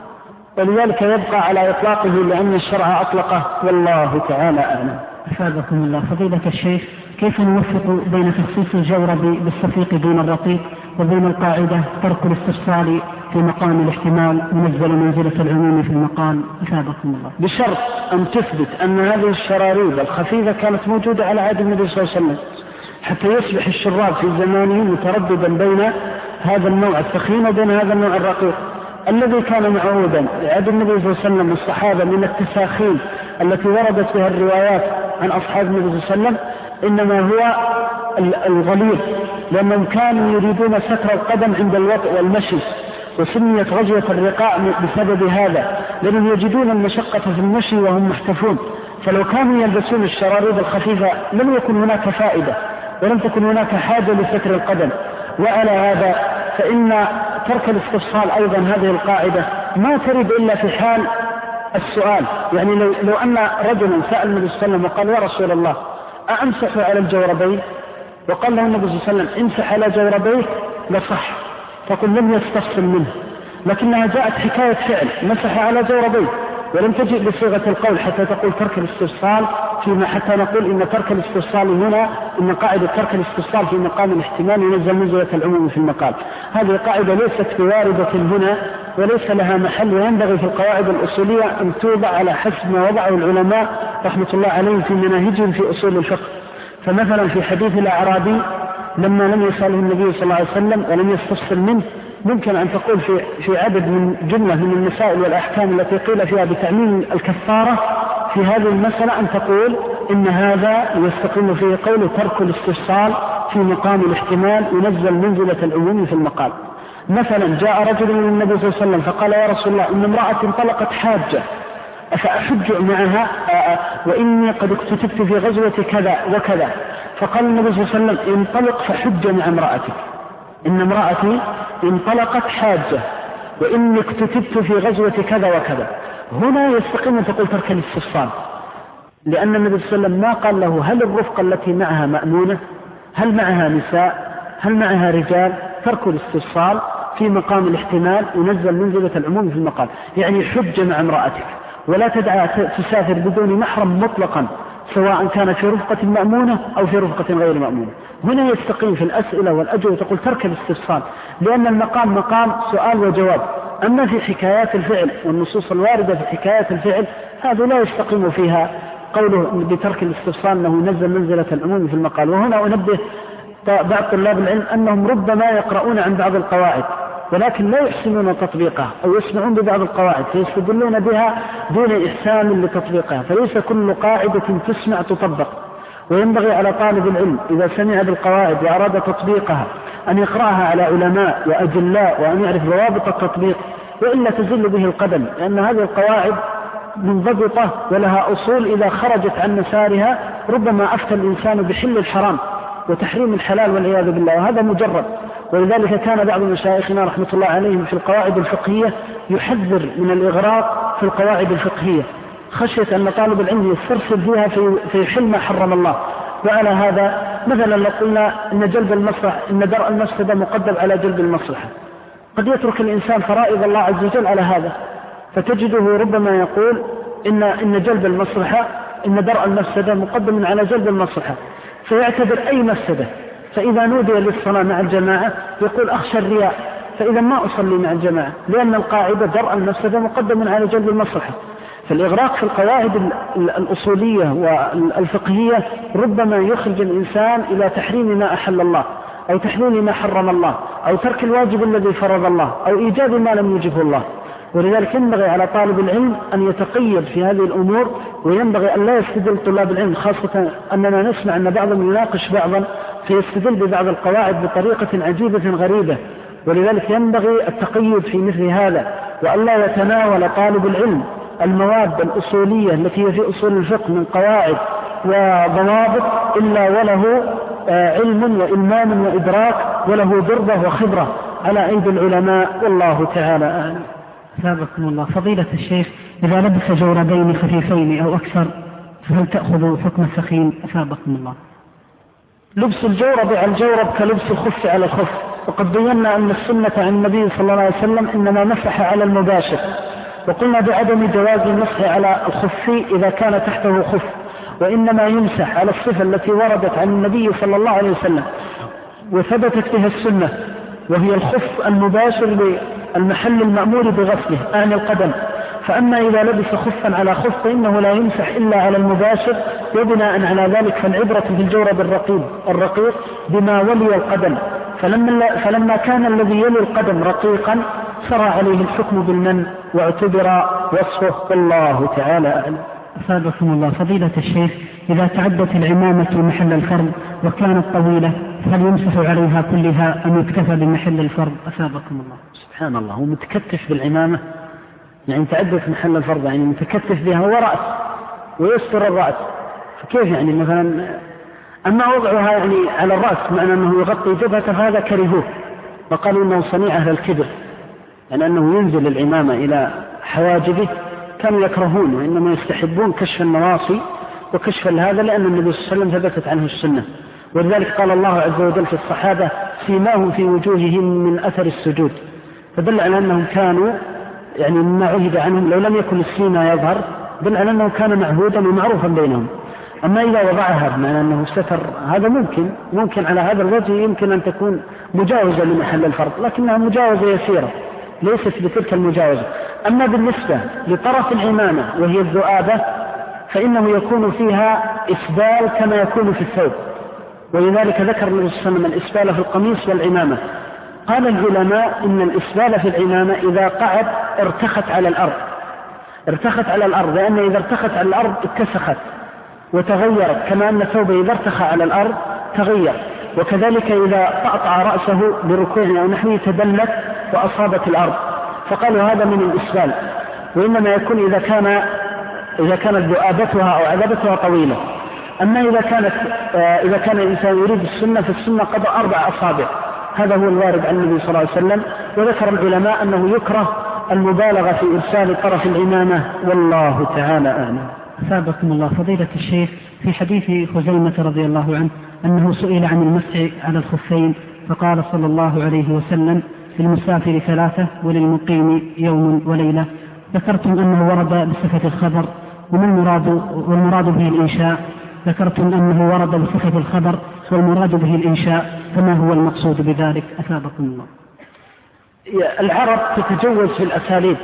B: ولذلك يبقى على إطلاقه لأن الشرع أطلقه، والله تعالى أعلم.
C: أفادكم الله. فضيلة الشيخ، كيف نوفق بين تخصيص الجورب بالصفيق دون الرقيق وبين القاعدة ترك الاستفصال في مقام الاحتمال منزل منزلة العموم في المقال؟ أفادكم الله.
B: بشرط أن تثبت أن هذه الشراريب الخفيفة كانت موجودة على عهد النبي صلى الله عليه وسلم، حتى يصبح الشراب في زمانه مترددا بين هذا النوع الثخين وبين هذا النوع الرقيق الذي كان معهودا لعهد النبي صلى الله عليه وسلم والصحابة من التساخين التي وردت بها الروايات عن أصحاب النبي صلى الله عليه وسلم، إنما هو الغليظ، لأنهم كانوا يريدون ستر القدم عند الوطء والمشي، وسميت غزوة الرقاع بسبب هذا، لأنهم يجدون المشقة في المشي وهم محتفون، فلو كانوا يلبسون الشراريب الخفيفة لم يكن هناك فائدة ولم تكن هناك حاجة لستر القدم. وعلى هذا فإن ترك الاستفصال أيضا هذه القاعدة ما ترد إلا في حال السؤال، يعني لو أن رجلا سأل النبي صلى الله عليه وسلم وقال يا رسول الله أمسح على الجوربين، وقال له النبي صلى الله عليه وسلم امسح على جوربيك لصح، فقل لم يستفصل منه، لكنها جاءت حكاية فعل مسح على جوربيه ولم تجئ بصيغة القول حتى تقول ترك الاستفصال فيما، حتى نقول إن ترك الاستفصال هنا إن قاعدة ترك الاستفصال في مقام الاحتمال ينزل منزلة العموم في المقال. هذه قاعدة ليست بواردة هنا وليس لها محل، وينبغي في القواعد الأصولية أن توضع على حسب ما وضعه العلماء رحمة الله عليهم في مناهجهم في أصول الفقه. فمثلا في حديث الأعرابي لما لم يسأله النبي صلى الله عليه وسلم ولم يستفصل منه، ممكن أن تقول في عدد من جملة من المسائل والأحكام التي قيل فيها بتعميم الكفارة في هذه المسألة أن تقول إن هذا يستقيم فيه قول ترك الاستفصال في مقام الاحتمال ينزل منزلة العموم في المقال. مثلا جاء رجل من النبي صلى الله عليه وسلم فقال يا رسول الله إن امرأة انطلقت حاجة أفأحج معها وإني قد اكتتبت في غزوة كذا وكذا، فقال النبي صلى الله عليه وسلم انطلق فحج مع امرأتك، إن امرأتي انطلقت حاجة وإني اكتتبت في غزوة كذا وكذا. هنا يستقيم أن تقول ترك الاستفصال، لأن النبي صلى الله عليه وسلم ما قال له هل الرفقة التي معها مأمونة، هل معها نساء، هل معها رجال. ترك الاستفصال في مقام الاحتمال ينزل منزلة العموم في المقال، يعني حج مع امرأتك ولا تدعى تسافر بدون محرم مطلقا سواء كان في رفقة مأمونة أو في رفقة غير مأمونة. هنا يستقيم في الأسئلة والأجوبة تقول ترك الاستفصال، لأن المقام مقام سؤال وجواب. أما في حكايات الفعل والنصوص الواردة في حكايات الفعل هذا لا يستقيم فيها قوله بترك الاستفصال أنه نزل منزلة العموم في المقال. وهنا أنبه بعض طلاب العلم أنهم ربما يقرؤون عن بعض القواعد ولكن لا يحسنون تطبيقها أو يسمعون ببعض القواعد فيستدلون بها دون إحسان لتطبيقها، فليس كل قاعدة تسمع تطبق. وينبغي على طالب العلم إذا سمع بالقواعد وأراد تطبيقها أن يقرأها على علماء وأجلاء وأن يعرف ضوابط التطبيق، وإلا تزل به القدم، لأن هذه القواعد منضبطة ولها أصول إذا خرجت عن مسارها ربما أفتى الإنسان بحل الحرام وتحريم الحلال والعياذ بالله، وهذا مجرد. ولذلك كان بعض مشايخنا رحمة الله عليهم في القواعد الفقهية يحذر من الإغراق في القواعد الفقهية خشية أن طالب العلم يسترسل فيها فيحل ما حرم الله. وعلى هذا مثلا لو قلنا إن درء المفسدة مقدم على جلب المصلحة، قد يترك الإنسان فرائض الله عز وجل على هذا، فتجده ربما يقول إن جلب المصلحة إن درء المفسدة مقدم على جلب المصلحة، فيعتبر أي مفسدة. فإذا نودي للصلاة مع الجماعة يقول أخشى الرياء، فإذا ما أصلي مع الجماعة، لأن القاعدة درء المفسدة مقدم على جلب المصلحة. فالإغراق في القواعد الأصولية والفقهية ربما يخرج الإنسان إلى تحريم ما أحل الله أو تحليل ما حرم الله أو ترك الواجب الذي فرض الله أو إيجاد ما لم يوجبه الله. ولذلك ينبغي على طالب العلم أن يتقيد في هذه الأمور، وينبغي أن لا يستدل طلاب العلم، خاصة أننا نسمع أن بعضهم يناقش بعضا فيستدل ببعض القواعد بطريقة عجيبة غريبة. ولذلك ينبغي التقيد في مثل هذا، وأن لا يتناول طالب العلم المواد الأصولية التي هي في أصول الفقه من قواعد وضوابط إلا وله علم وإلمام وإدراك وله دربة وخبرة على أيدي العلماء، والله تعالى أعلم.
C: أثابكم الله. فضيلة الشيخ، إذا لبس جوربين خفيفين أو أكثر فهل تأخذ حكم السخين؟ أثابكم الله.
B: لبس الجورب على الجورب كلبس الخف على الخف، وقد بينا أن السنة عن النبي صلى الله عليه وسلم إنما مسح على المباشر، وقلنا بعدم جواز المسح على الخف إذا كان تحته خف، وإنما يمسح على الصفة التي وردت عن النبي صلى الله عليه وسلم وثبتت بها السنة، وهي الخف المباشر للمحل المأمور بغسله أعني القدم. فأما إذا لبس خفا على خف فإنه لا يمسح إلا على المباشر، وبناء على ذلك فالعبرة في الجورب الرقيق بما ولي القدم، فلما كان الذي يلي القدم رقيقا سرى عليه الحكم بالمن واعتبر وصفه، والله تعالى أعلم.
C: أثابكم الله. فضيلة الشيخ، إذا تعدت العمامة محل الفرض وكانت طويلة هل يمسح عليها كلها أم يكتفى بمحل الفرض؟ أثابكم الله.
B: سبحان الله، هو متكتف بالعمامة، يعني تعدت محل الفرض يعني متكتف بها، هو رأس ويستر الرأس، فكيف يعني مثلا؟ أما وضعها يعني على الرأس معنى أنه يغطي جبهته فهذا كرهوه، وقالوا أنه صنيع أهل الكبر، يعني أنه ينزل العمامة إلى حواجبه كانوا يكرهون، وإنما يستحبون كشف النواصي وكشف هذا، لأن النبي صلى الله عليه وسلم ثبتت عنه السنة. ولذلك قال الله عز وجل في الصحابة سيماهم في وجوههم من أثر السجود، فدل على أنهم كانوا يعني مما عهد عنهم لو لم يكن السيما يظهر دل على أنه كان معهودا ومعروفا بينهم. أما إذا وضعها بمعنى أنه ستر هذا ممكن على هذا الوجه يمكن أن تكون مجاوزة لمحل الفرض، لكنها مجاوزة يسيرة ليست بتلك المجاوزة. أما بالنسبة لطرف العمامة وهي الذؤابة فإنه يكون فيها إسبال كما يكون في الثوب، ولذلك ذكر النبي صلى الله عليه وسلم الإسبال في القميص والعمامة. قال العلماء إن الإسبال في العمامة إذا قعد ارتخت على الأرض، لأن إذا ارتخت على الأرض اتسخت وتغيرت، كما أن الثوب إذا ارتخى على الأرض تغير، وكذلك إذا قطع رأسه بركوع أو نحوه تدلت وأصابت الأرض، فقالوا هذا من الإسبال. وإنما يكون إذا كانت ذؤابتها أو عذبتها طويلة. أما إذا كان الإنسان يريد السنة فالسنة قضى 4 أصابع، هذا هو الوارد عن النبي صلى الله عليه وسلم. وذكر العلماء أنه يكره المبالغة في إرسال طرف العمامة، والله تعالى أعلم.
C: أثابكم الله. فضيلة الشيخ، في حديث خزيمة رضي الله عنه أنه سئل عن المسح على الخفين فقال صلى الله عليه وسلم للمسافر 3 وللمقيم يوم وليلة. ذكرتم أنه ورد بصفة الخبر، والمراد به الإنشاء. ذكرتم أنه ورد بصفة الخبر والمراد به الإنشاء، فما هو المقصود بذلك؟ أثابكم الله.
B: العرب تتجوز في الأساليب،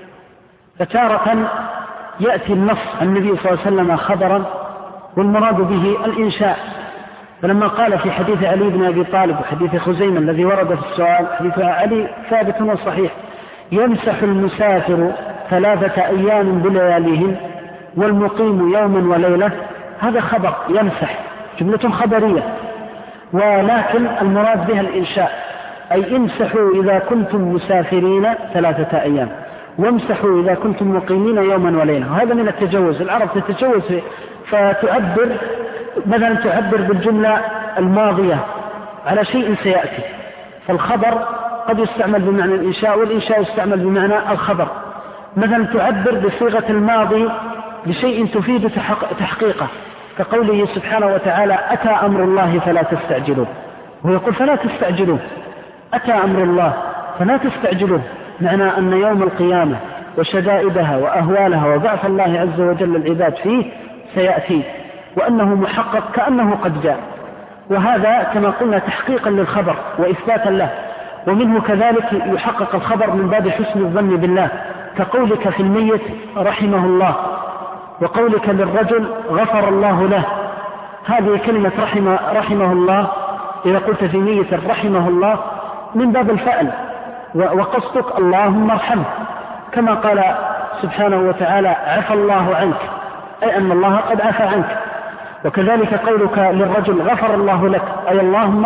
B: فتارة يأتي النص عن النبي صلى الله عليه وسلم خبرا والمراد به الإنشاء، فلما قال في حديث علي بن أبي طالب وحديث خزيمة الذي ورد في السؤال، حديث علي ثابت وصحيح: يمسح المسافر 3 أيام بلياليهن والمقيم يوما وليلة. هذا خبر يمسح، جملة خبرية، ولكن المراد بها الإنشاء، أي امسحوا إذا كنتم مسافرين 3 أيام، وامسحوا إذا كنتم مقيمين يوما وليلة. وهذا من التجوز، العرب تتجوز فتعبر مثلا تعبر بالجملة الماضية على شيء سيأتي، فالخبر قد يستعمل بمعنى الإنشاء، والإنشاء يستعمل بمعنى الخبر. مثلا تعبر بصيغة الماضي بشيء تفيد تحقيقه، كقوله سبحانه وتعالى: أتى أمر الله فلا تستعجلوه. هو يقول فلا تستعجلوه، أتى أمر الله فلا تستعجلوه، معنى أن يوم القيامة وشدائدها وأهوالها وبعث الله عز وجل العباد فيه سيأتي، وأنه محقق كأنه قد جاء. وهذا كما قلنا تحقيقا للخبر وإثباتا له. ومنه كذلك يحقق الخبر من باب حسن الظن بالله، كقولك في الميت رحمه الله، وقولك للرجل غفر الله له. هذه كلمة رحمه الله، إذا قلت في ميت رحمه الله من باب الفعل، وقصدك اللهم ارحمه، كما قال سبحانه وتعالى: عفى الله عنك، أي أن الله قد عفى عنك. وكذلك قولك للرجل غفر الله لك، أي اللهم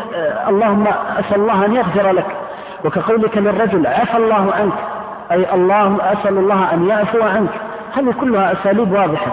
B: أسأل الله أن يغفر لك. وكقولك للرجل عفى الله عنك، أي اللهم أسأل الله أن يعفو عنك. هذه كلها أساليب واضحة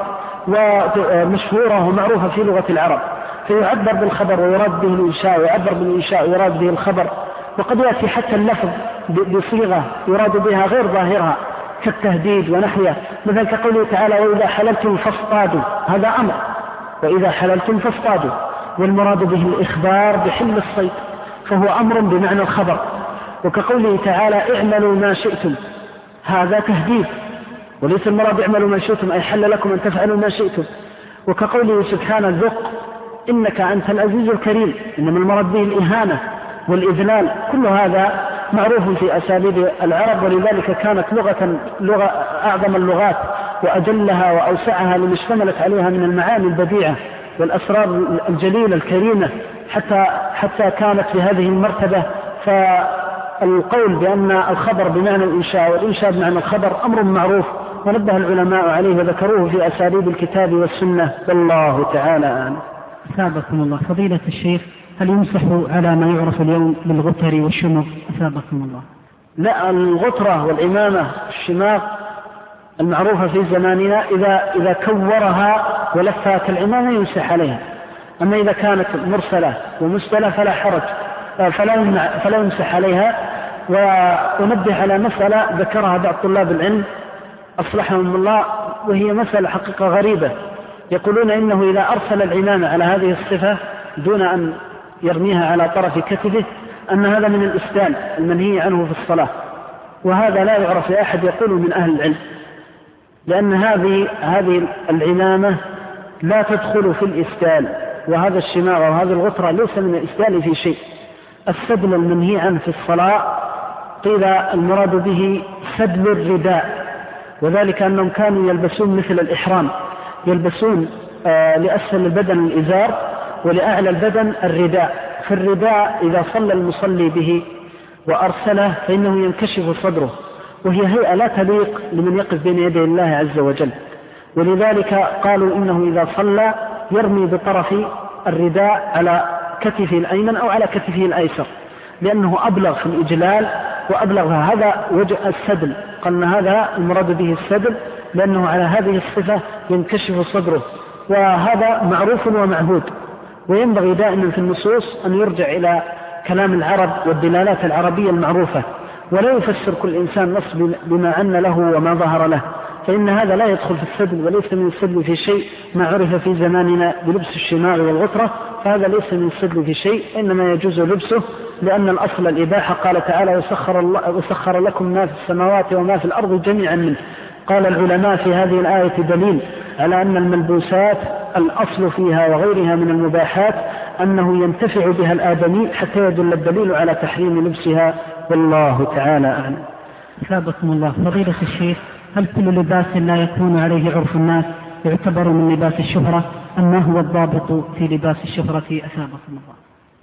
B: ومشهورة ومعروفة في لغة العرب، فيعبر بالخبر ويراد به الإنشاء، ويعبر بالإنشاء ويراد به الخبر. وقد يأتي حتى اللفظ بصيغة يراد بها غير ظاهرها، كالتهديد ونحوه، مثل كقوله تعالى: وإذا حللتم فاصطادوا. هذا أمر، وإذا حللتم فاصطادوا، والمراد به الإخبار بحل الصيد، فهو أمر بمعنى الخبر. وكقوله تعالى: اعملوا ما شئتم، هذا تهديد، وليس المراد اعملوا ما شئتم أي حل لكم أن تفعلوا ما شئتم. وكقوله سبحانه: ذق إنك أنت العزيز الكريم، إنما المراد به الإهانة والإذلال. كل هذا معروف في أساليب العرب، ولذلك كانت لغة أعظم اللغات وأجلها وأوسعها لما اشتملت عليها من المعاني البديعة والأسرار الجليلة الكريمة، حتى كانت في هذه المرتبة. فالقول بأن الخبر بمعنى الإنشاء والإنشاء بمعنى الخبر أمر معروف، ونبه العلماء عليه وذكروه في أساليب الكتاب والسنة، والله تعالى أعلم.
C: أثابكم الله. فضيلة الشيخ، هل يمسح على ما يعرف اليوم بالغتر والشمر؟ أثابكم الله.
B: لا، الغترة والإمامة الشماغ المعروفة في زماننا إذا كورها ولفها كالعمامة يمسح عليها. أما إذا كانت مرسلة ومسدلة فلا حرج، فلا يمسح عليها. ونبه على مسألة ذكرها بعض طلاب العلم أصلحهم الله، وهي مسألة حقيقة غريبة. يقولون إنه إذا أرسل العمامة على هذه الصفة دون أن يرميها على طرف كتفه أن هذا من الإسدال المنهي عنه في الصلاة، وهذا لا يعرف أحد يقول من أهل العلم، لأن هذه العمامة لا تدخل في الإسدال، وهذا الشماغ وهذه الغترة ليس من الإسدال في شيء. السدل المنهي عنه في الصلاة قيل المراد به سدل الرداء، وذلك أنهم كانوا يلبسون مثل الإحرام، يلبسون لأسفل البدن الإزار ولأعلى البدن الرداء. فالرداء إذا صلى المصلي به وأرسله فإنه ينكشف صدره، وهي هيئة لا تليق لمن يقف بين يدي الله عز وجل. ولذلك قالوا إنه إذا صلى يرمي بطرف الرداء على كتفه الأيمن أو على كتفه الأيسر، لأنه أبلغ في الإجلال وأبلغ. هذا وجه السدل، قلنا هذا المراد به السدل لأنه على هذه الصفة ينكشف صدره، وهذا معروف ومعهود. وينبغي دائما في النصوص أن يرجع إلى كلام العرب والدلالات العربية المعروفة، ولا يفسر كل إنسان نص بما عن له وما ظهر له، فإن هذا لا يدخل في السدل، وليس من السدل في شيء. ما عرف في زماننا بلبس الشماغ والغترة فهذا ليس من السدل في شيء، إنما يجوز لبسه، لأن الأصل الإباحة. قال تعالى: وسخر لكم ما في السماوات وما في الأرض جميعا منه. قال العلماء في هذه الآية دليل على أن الملبوسات الأصل فيها وغيرها من المباحات أنه ينتفع بها الآدمي، حتى يدل الدليل على تحريم لبسها، والله تعالى أعلم.
C: أثابكم الله. فضيلة الشيخ، هل كل لباس لا يكون عليه عرف الناس يعتبر من لباس الشهرة؟ أما هو الضابط في لباس الشهرة أثابكم الله؟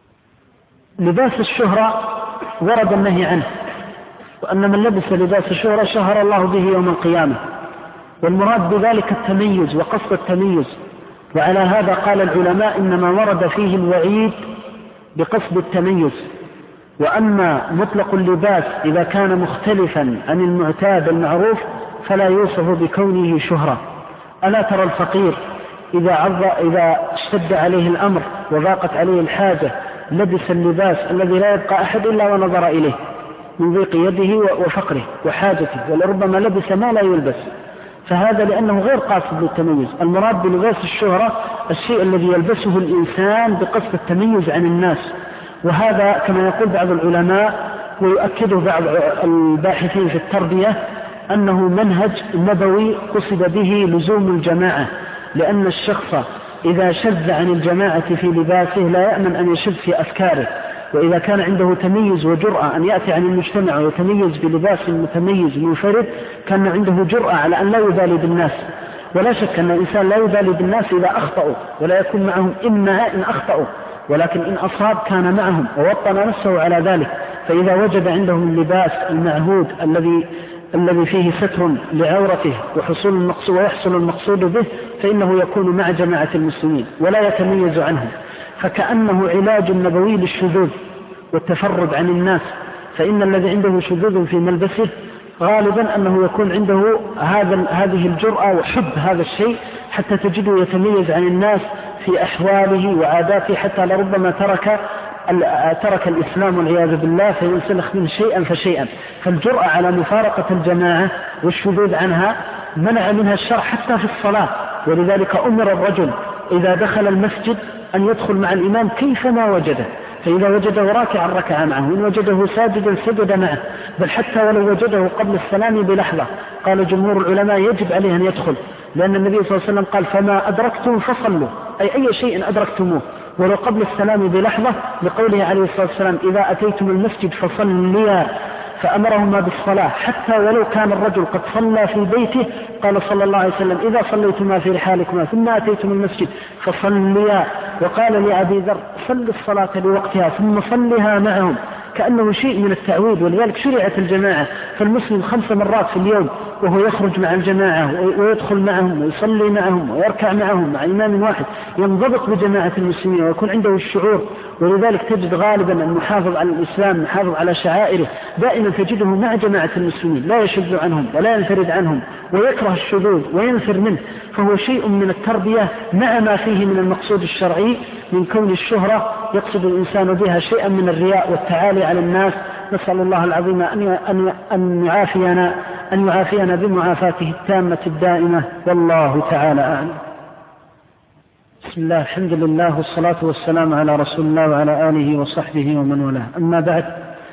B: لباس الشهرة ورد النهي عنه، وأن من لبس لباس الشهرة شهر الله به يوم القيامة، والمراد بذلك التميز وقصد التميز. وعلى هذا قال العلماء إنما ورد فيه الوعيد بقصد التميز. وأما مطلق اللباس إذا كان مختلفا عن المعتاد المعروف فلا يوصف بكونه شهرة. ألا ترى الفقير إذا اشتد عليه الأمر وضاقت عليه الحاجة لبس اللباس الذي لا يبقى أحد إلا ونظر إليه من ضيق يده وفقره وحاجته، ولربما لبس ما لا يلبس، فهذا لأنه غير قاصد للتميز. المراد بلباس الشهرة الشيء الذي يلبسه الإنسان بقصد التميز عن الناس، وهذا كما يقول بعض العلماء ويؤكده بعض الباحثين في التربية أنه منهج نبوي قصد به لزوم الجماعة، لأن الشخص إذا شذ عن الجماعة في لباسه لا يأمن أن يشذ في أفكاره، وإذا كان عنده تميز وجرأة أن يأتي عن المجتمع ويتميز بلباس متميز منفرد كان عنده جرأة على أن لا يبالي بالناس. ولا شك أن الإنسان لا يبالي بالناس إذا أخطأوا، ولا يكون معهم إما إن أخطأوا، ولكن إن أصاب كان معهم ووطن نفسه على ذلك. فإذا وجد عندهم اللباس المعهود الذي فيه ستر لعورته ويحصل المقصود به فإنه يكون مع جماعة المسلمين ولا يتميز عنهم، فكأنه علاج نبوي للشذوذ والتفرد عن الناس. فإن الذي عنده شذوذ في ملبسه غالبا أنه يكون عنده هذه الجرأة وحب هذا الشيء حتى تجده يتميز عن الناس في أحواله وعاداته، حتى لربما ترك الإسلام والعياذ بالله فينسلخ منه شيئا فشيئا. فالجرأة على مفارقة الجماعة والشذوذ عنها منع منها الشرع حتى في الصلاة، ولذلك أمر الرجل إذا دخل المسجد أن يدخل مع الإمام كيفما وجده، فإذا وجده راكعا ركع معه، وإن وجده ساجدا سجد معه، بل حتى ولو وجده قبل السلام بلحظة قال جمهور العلماء يجب عليه أن يدخل، لأن النبي صلى الله عليه وسلم قال فما أدركتم فصلوا، أي شيء أدركتموه ولو قبل السلام بلحظة، لقوله عليه الصلاة والسلام إذا أتيتم المسجد فصليا، فأمرهما بالصلاة حتى ولو كان الرجل قد صلى في بيته. قال صلى الله عليه وسلم إذا صليتما في رحالكما ثم أتيتم المسجد فصليا، وقال لأبي ذر صل الصلاة لوقتها ثم صلها معهم، كأنه شيء من التعويد. ولذلك شرعت الجماعة، فالمسلم 5 مرات في اليوم وهو يخرج مع الجماعة ويدخل معهم ويصلي معهم ويركع معهم مع إمام واحد، ينضبط بجماعة المسلمين ويكون عنده الشعور. ولذلك تجد غالبا المحافظ على الإسلام محافظ على شعائره دائما تجده مع جماعة المسلمين، لا يشذ عنهم ولا ينفرد عنهم ويكره الشذوذ وينفر منه، فهو شيء من التربية مع ما فيه من المقصود الشرعي من كون الشهرة يقصد الإنسان بها شيئا من الرياء والتعالي على الناس. نسأل الله العظيم أن يعافينا بمعافاته التامة الدائمة، والله تعالى أعلم. بسم الله، الحمد لله والصلاة والسلام على رسول الله وعلى آله وصحبه ومن والاه. أما بعد،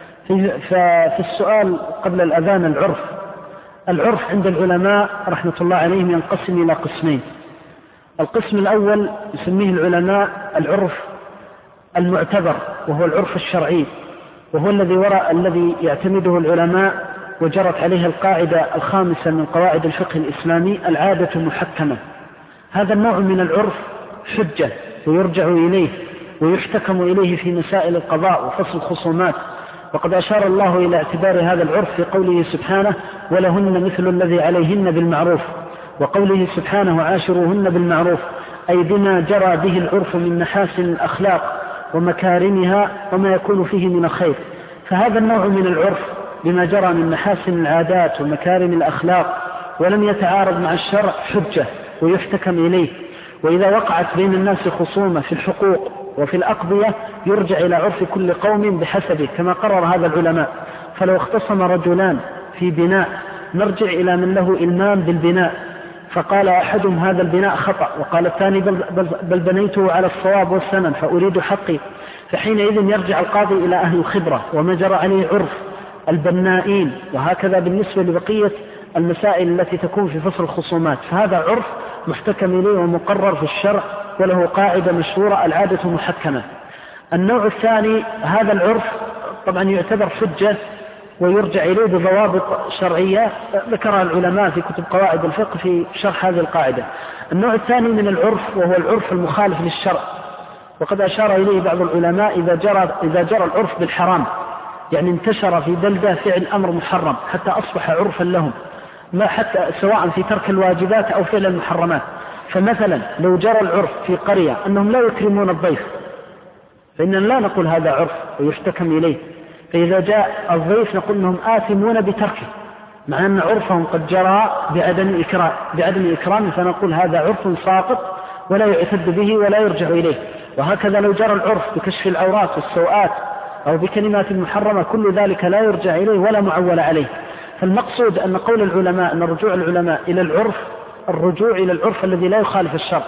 B: ففي السؤال قبل الأذان العرف عند العلماء رحمة الله عليهم ينقسم إلى قسمين. القسم الأول يسميه العلماء العرف المعتبر، وهو العرف الشرعي، وهو الذي يعتمده العلماء وجرت عليه القاعدة 5 من قواعد الفقه الإسلامي: العادة محكمة. هذا النوع من العرف حجة ويرجع إليه ويحتكم إليه في مسائل القضاء وفصل الخصومات، وقد أشار الله إلى اعتبار هذا العرف في قوله سبحانه: ولهن مثل الذي عليهن بالمعروف، وقوله سبحانه: وعاشروهن بالمعروف، أي بما جرى به العرف من محاسن الأخلاق ومكارمها وما يكون فيه من الخير. فهذا النوع من العرف بما جرى من محاسن العادات ومكارم الأخلاق ولم يتعارض مع الشرع حجة ويحتكم إليه. وإذا وقعت بين الناس خصومة في الحقوق وفي الأقضية يرجع إلى عرف كل قوم بحسبه، كما قرر هذا العلماء. فلو اختصم رجلان في بناء نرجع إلى من له إلمام بالبناء، فقال أحدهم هذا البناء خطأ، وقال الثاني بل بنيته على الصواب والسنن فأريد حقي، فحينئذ يرجع القاضي إلى أهل الخبرة وما جرى عليه عرف البنائين. وهكذا بالنسبة لبقية المسائل التي تكون في فصل الخصومات، فهذا عرف محتكم إليه ومقرر في الشرع وله قاعدة مشهورة: العادة محكمة. النوع الثاني هذا العرف طبعا يعتبر حجة ويرجع إليه بضوابط شرعية ذكرها العلماء في كتب قواعد الفقه في شرح هذه القاعدة. النوع الثاني من العرف وهو العرف المخالف للشرع، وقد أشار إليه بعض العلماء إذا جرى العرف بالحرام، يعني انتشر في بلدة فعل أمر محرم حتى أصبح عرفا لهم، ما حتى سواء في ترك الواجبات أو فعل المحرمات. فمثلا لو جرى العرف في قرية أنهم لا يكرمون الضيف، فإننا لا نقول هذا عرف ويحتكم إليه، فإذا جاء الضيف نقول أنهم آثمون بتركه، مع أن عرفهم قد جرى بعدم إكرام، فنقول هذا عرف ساقط ولا يعتد به ولا يرجع إليه. وهكذا لو جرى العرف بكشف العورات والسوءات أو بكلمات محرمة، كل ذلك لا يرجع إليه ولا معول عليه. فالمقصود أن قول العلماء أن رجوع العلماء إلى العرف الرجوع إلى العرف الذي لا يخالف الشرع.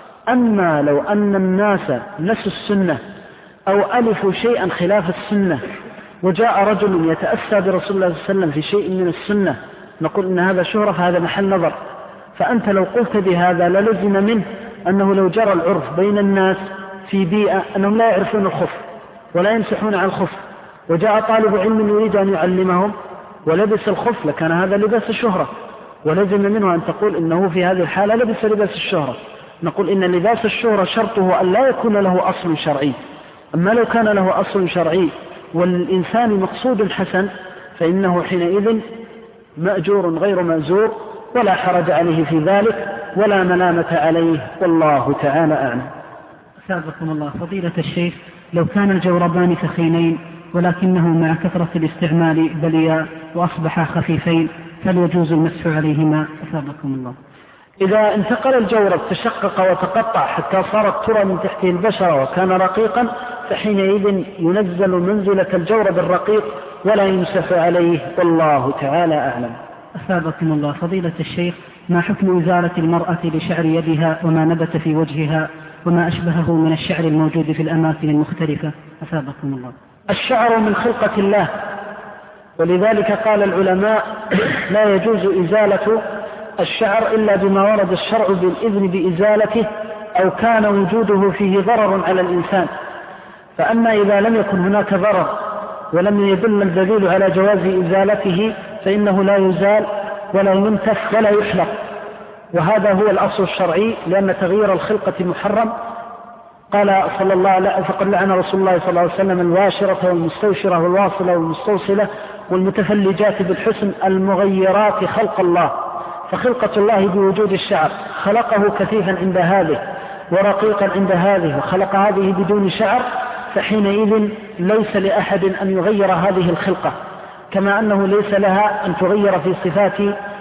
B: أما لو أن الناس نسوا السنة أو ألفوا شيئا خلاف السنة وجاء رجل يتأسى برسول الله صلى الله عليه وسلم في شيء من السنة، نقول إن هذا شهرة، فهذا محل نظر. فأنت لو قلت بهذا للزم منه أنه لو جرى العرف بين الناس في بيئة أنهم لا يعرفون الخف ولا يمسحون على الخف، وجاء طالب علم يريد أن يعلمهم ولبس الخف، لكان هذا لباس الشهرة، ولزم منه أن تقول إنه في هذه الحالة لبس لباس الشهرة. نقول إن لباس الشهرة شرطه أن لا يكون له أصل شرعي. أما لو كان له أصل شرعي والإنسان مقصود حسن فإنه حينئذ مأجور غير مأزور، ولا حرج عليه في ذلك ولا ملامة عليه، والله تعالى أعلم.
C: أثابكم الله. فضيلة الشيخ، لو كان الجوربان ثخينين ولكنه مع كثرة الاستعمال بليا وأصبحا خفيفين، فهل يجوز المسح عليهما؟ أثابكم الله.
B: إذا انتقل الجورب تشقق وتقطع حتى صارت ترى من تحته البشرة وكان رقيقا، فحينئذ ينزل منزلة الجورب الرقيق ولا يمسح عليه، والله تعالى أعلم.
C: أثابكم الله. فضيلة الشيخ، ما حكم إزالة المرأة لشعر يدها وما نبت في وجهها وما أشبهه من الشعر الموجود في الأماكن المختلفة؟ أثابكم الله.
B: الشعر من خلقة الله، ولذلك قال العلماء لا يجوز إزالة الشعر إلا بما ورد الشرع بالإذن بإزالته أو كان وجوده فيه ضرر على الإنسان. فأما إذا لم يكن هناك ضرر ولم يدل الدليل على جواز إزالته فإنه لا يزال ولا ينتف ولا يحلق، وهذا هو الأصل الشرعي، لأن تغيير الخلقة محرم. قال صلى الله عليه وسلم: فقد لعن رسول الله صلى الله عليه وسلم الواشرة والمستوشرة والواصلة والمستوصلة والمتفلجات بالحسن المغيرات خلق الله. فخلقة الله بوجود الشعر، خلقه كثيفا عند هذه ورقيقا عند هذه، وخلق هذه بدون شعر، فحينئذ ليس لأحد أن يغير هذه الخلقة، كما أنه ليس لها أن تغير في صفات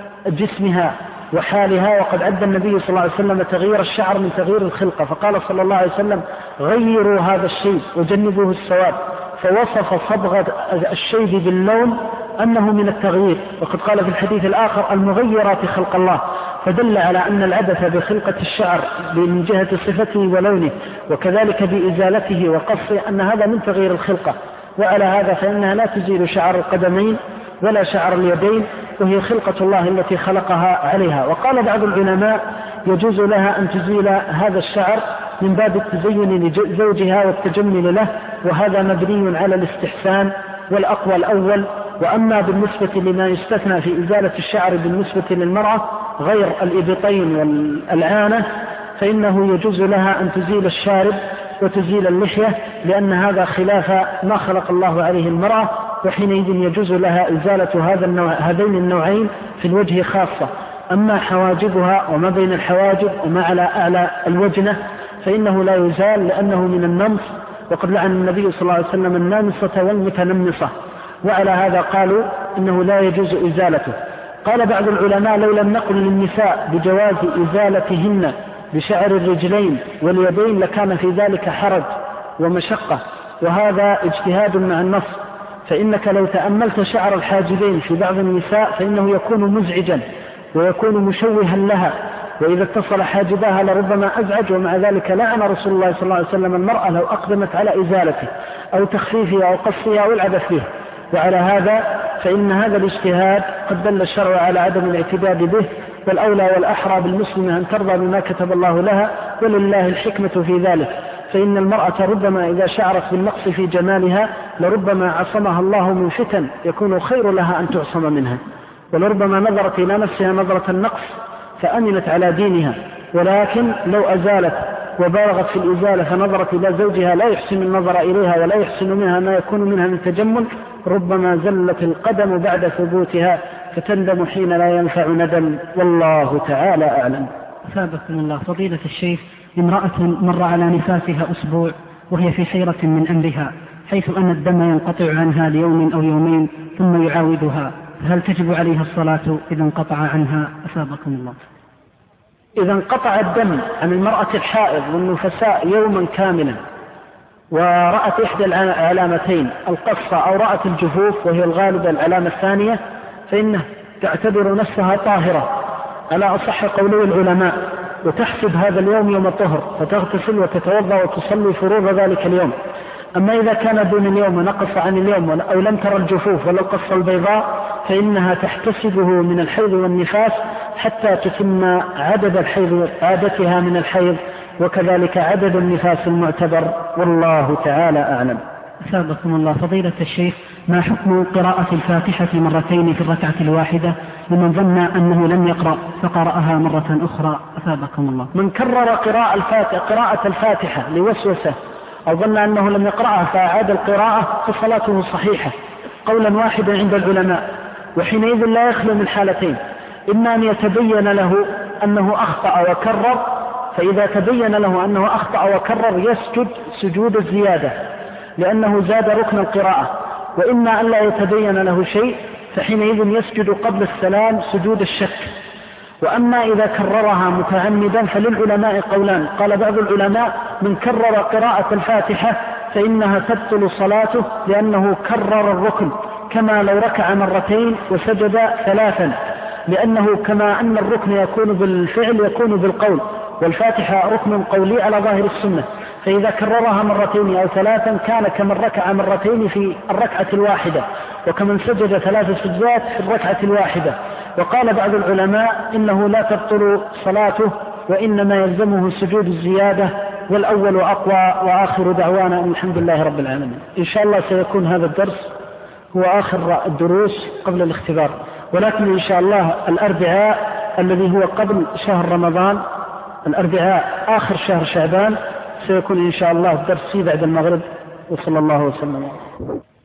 B: جسمها وحالها. وقد عد النبي صلى الله عليه وسلم تغيير الشعر من تغيير الخلقة، فقال صلى الله عليه وسلم: غيروا هذا الشيب وجنبوه السواد، فوصف صبغة الشيب باللون أنه من التغيير. وقد قال في الحديث الآخر: المغيرات خلق الله، فدل على أن العبث بخلقة الشعر من جهة صفته ولونه وكذلك بإزالته وقصه أن هذا من تغيير الخلقة. وعلى هذا فإنها لا تزيل شعر القدمين ولا شعر اليدين، وهي خلقة الله التي خلقها عليها. وقال بعض العلماء: يجوز لها أن تزيل هذا الشعر من باب التزين لزوجها والتجمل له، وهذا مبني على الاستحسان والأقوى الأول. وأما بالنسبة لما يستثنى في إزالة الشعر بالنسبة للمرأة غير الإبطين والألعانة، فإنه يجوز لها أن تزيل الشارب وتزيل اللحية، لأن هذا خلاف ما خلق الله عليه المرأة، وحينئذ يجوز لها إزالة هذين النوعين في الوجه خاصة. أما حواجبها وما بين الحواجب وما على أعلى الوجنة فإنه لا يزال، لأنه من النمص، وقد لعن النبي صلى الله عليه وسلم النامصة والمتنمصة، وعلى هذا قالوا إنه لا يجوز إزالته. قال بعض العلماء: لو لم نقل للنساء بجواز إزالتهن بشعر الرجلين واليدين لكان في ذلك حرج ومشقة، وهذا اجتهاد مع النص. فإنك لو تأملت شعر الحاجبين في بعض النساء فإنه يكون مزعجا ويكون مشوها لها، وإذا اتصل حاجباها لربما أزعج، ومع ذلك لعن رسول الله صلى الله عليه وسلم المرأة لو أقدمت على إزالته أو تخفيفها أو قصها أو العبث به. وعلى هذا فإن هذا الاجتهاد قد دل الشرع على عدم الاعتداد به، والأولى والأحرى بالمسلم أن ترضى بما كتب الله لها، ولله الحكمة في ذلك. فإن المرأة ربما إذا شعرت بالنقص في جمالها لربما عصمها الله من فتن يكون خير لها أن تعصم منها، ولربما نظرت إلى نفسها نظرة النقص فأمنت على دينها، ولكن لو أزالت وبالغت في الإزالة فنظرت إلى زوجها لا يحسن النظر إليها ولا يحسن منها ما يكون منها من تجمل، ربما زلت القدم بعد ثبوتها فتندم حين لا ينفع ندم، والله تعالى أعلم.
C: أثابكم الله. فضيلة الشيخ، امرأة مر على نفاسها أسبوع وهي في حيرة من أمرها، حيث أن الدم ينقطع عنها ليوم أو يومين ثم يعاودها، فهل تجب عليها الصلاة إذا انقطع عنها؟ أثابكم الله.
B: إذا انقطع الدم عن المرأة الحائض والنفساء يوما كاملا ورأت إحدى العلامتين القصة أو رأت الجفوف وهي الغالبة العلامة الثانية، فإنها تعتبر نفسها طاهرة على أصح قولي العلماء، وتحسب هذا اليوم يوم الطهر فتغتسل وتتوضأ وتصلي فروض ذلك اليوم. أما إذا كان دون اليوم ونقص عن اليوم أو لم ترى الجفوف ولا القصة البيضاء فإنها تحتسبه من الحيض والنفاس حتى تتم عدد الحيض عادتها من الحيض، وكذلك عدد النفاس المعتبر، والله تعالى أعلم.
C: أثابكم الله. فضيلة الشيخ، ما حكم قراءة الفاتحة مرتين في الركعة الواحدة لمن ظن أنه لم يقرأ فقرأها مرة أخرى؟ أثابكم الله.
B: من كرر قراءة الفاتحة لوسوسة أو ظن أنه لم يقرأها فأعاد القراءة فصلاته صحيحة قولا واحدا عند العلماء، وحينئذ لا يخلو من حالتين: إما أن يتبين له أنه أخطأ وكرر، فإذا تبين له أنه أخطأ وكرر يسجد سجود الزيادة لأنه زاد ركن القراءة، وإما أن لا يتبين له شيء فحينئذ يسجد قبل السلام سجود الشك. وأما إذا كررها متعمدا فللعلماء قولان: قال بعض العلماء من كرر قراءة الفاتحة فإنها تبطل صلاته لأنه كرر الركن كما لو ركع مرتين وسجد ثلاثا، لأنه كما أن الركن يكون بالفعل يكون بالقول، والفاتحة ركن قولي على ظاهر السنة، فإذا كررها مرتين أو ثلاثا كان كمن ركع مرتين في الركعة الواحدة وكمن سجد 3 سجدات في الركعة الواحدة. وقال بعض العلماء إنه لا تبطل صلاته وإنما يلزمه سجود الزيادة، والأول أقوى. وآخر دعوانا الحمد لله رب العالمين. إن شاء الله سيكون هذا الدرس هو آخر الدروس قبل الاختبار، ولكن إن شاء الله الأربعاء الذي هو قبل شهر رمضان، الأربعاء آخر شهر شعبان، سيكون إن شاء الله الدرس بعد المغرب، وصلى الله وسلم.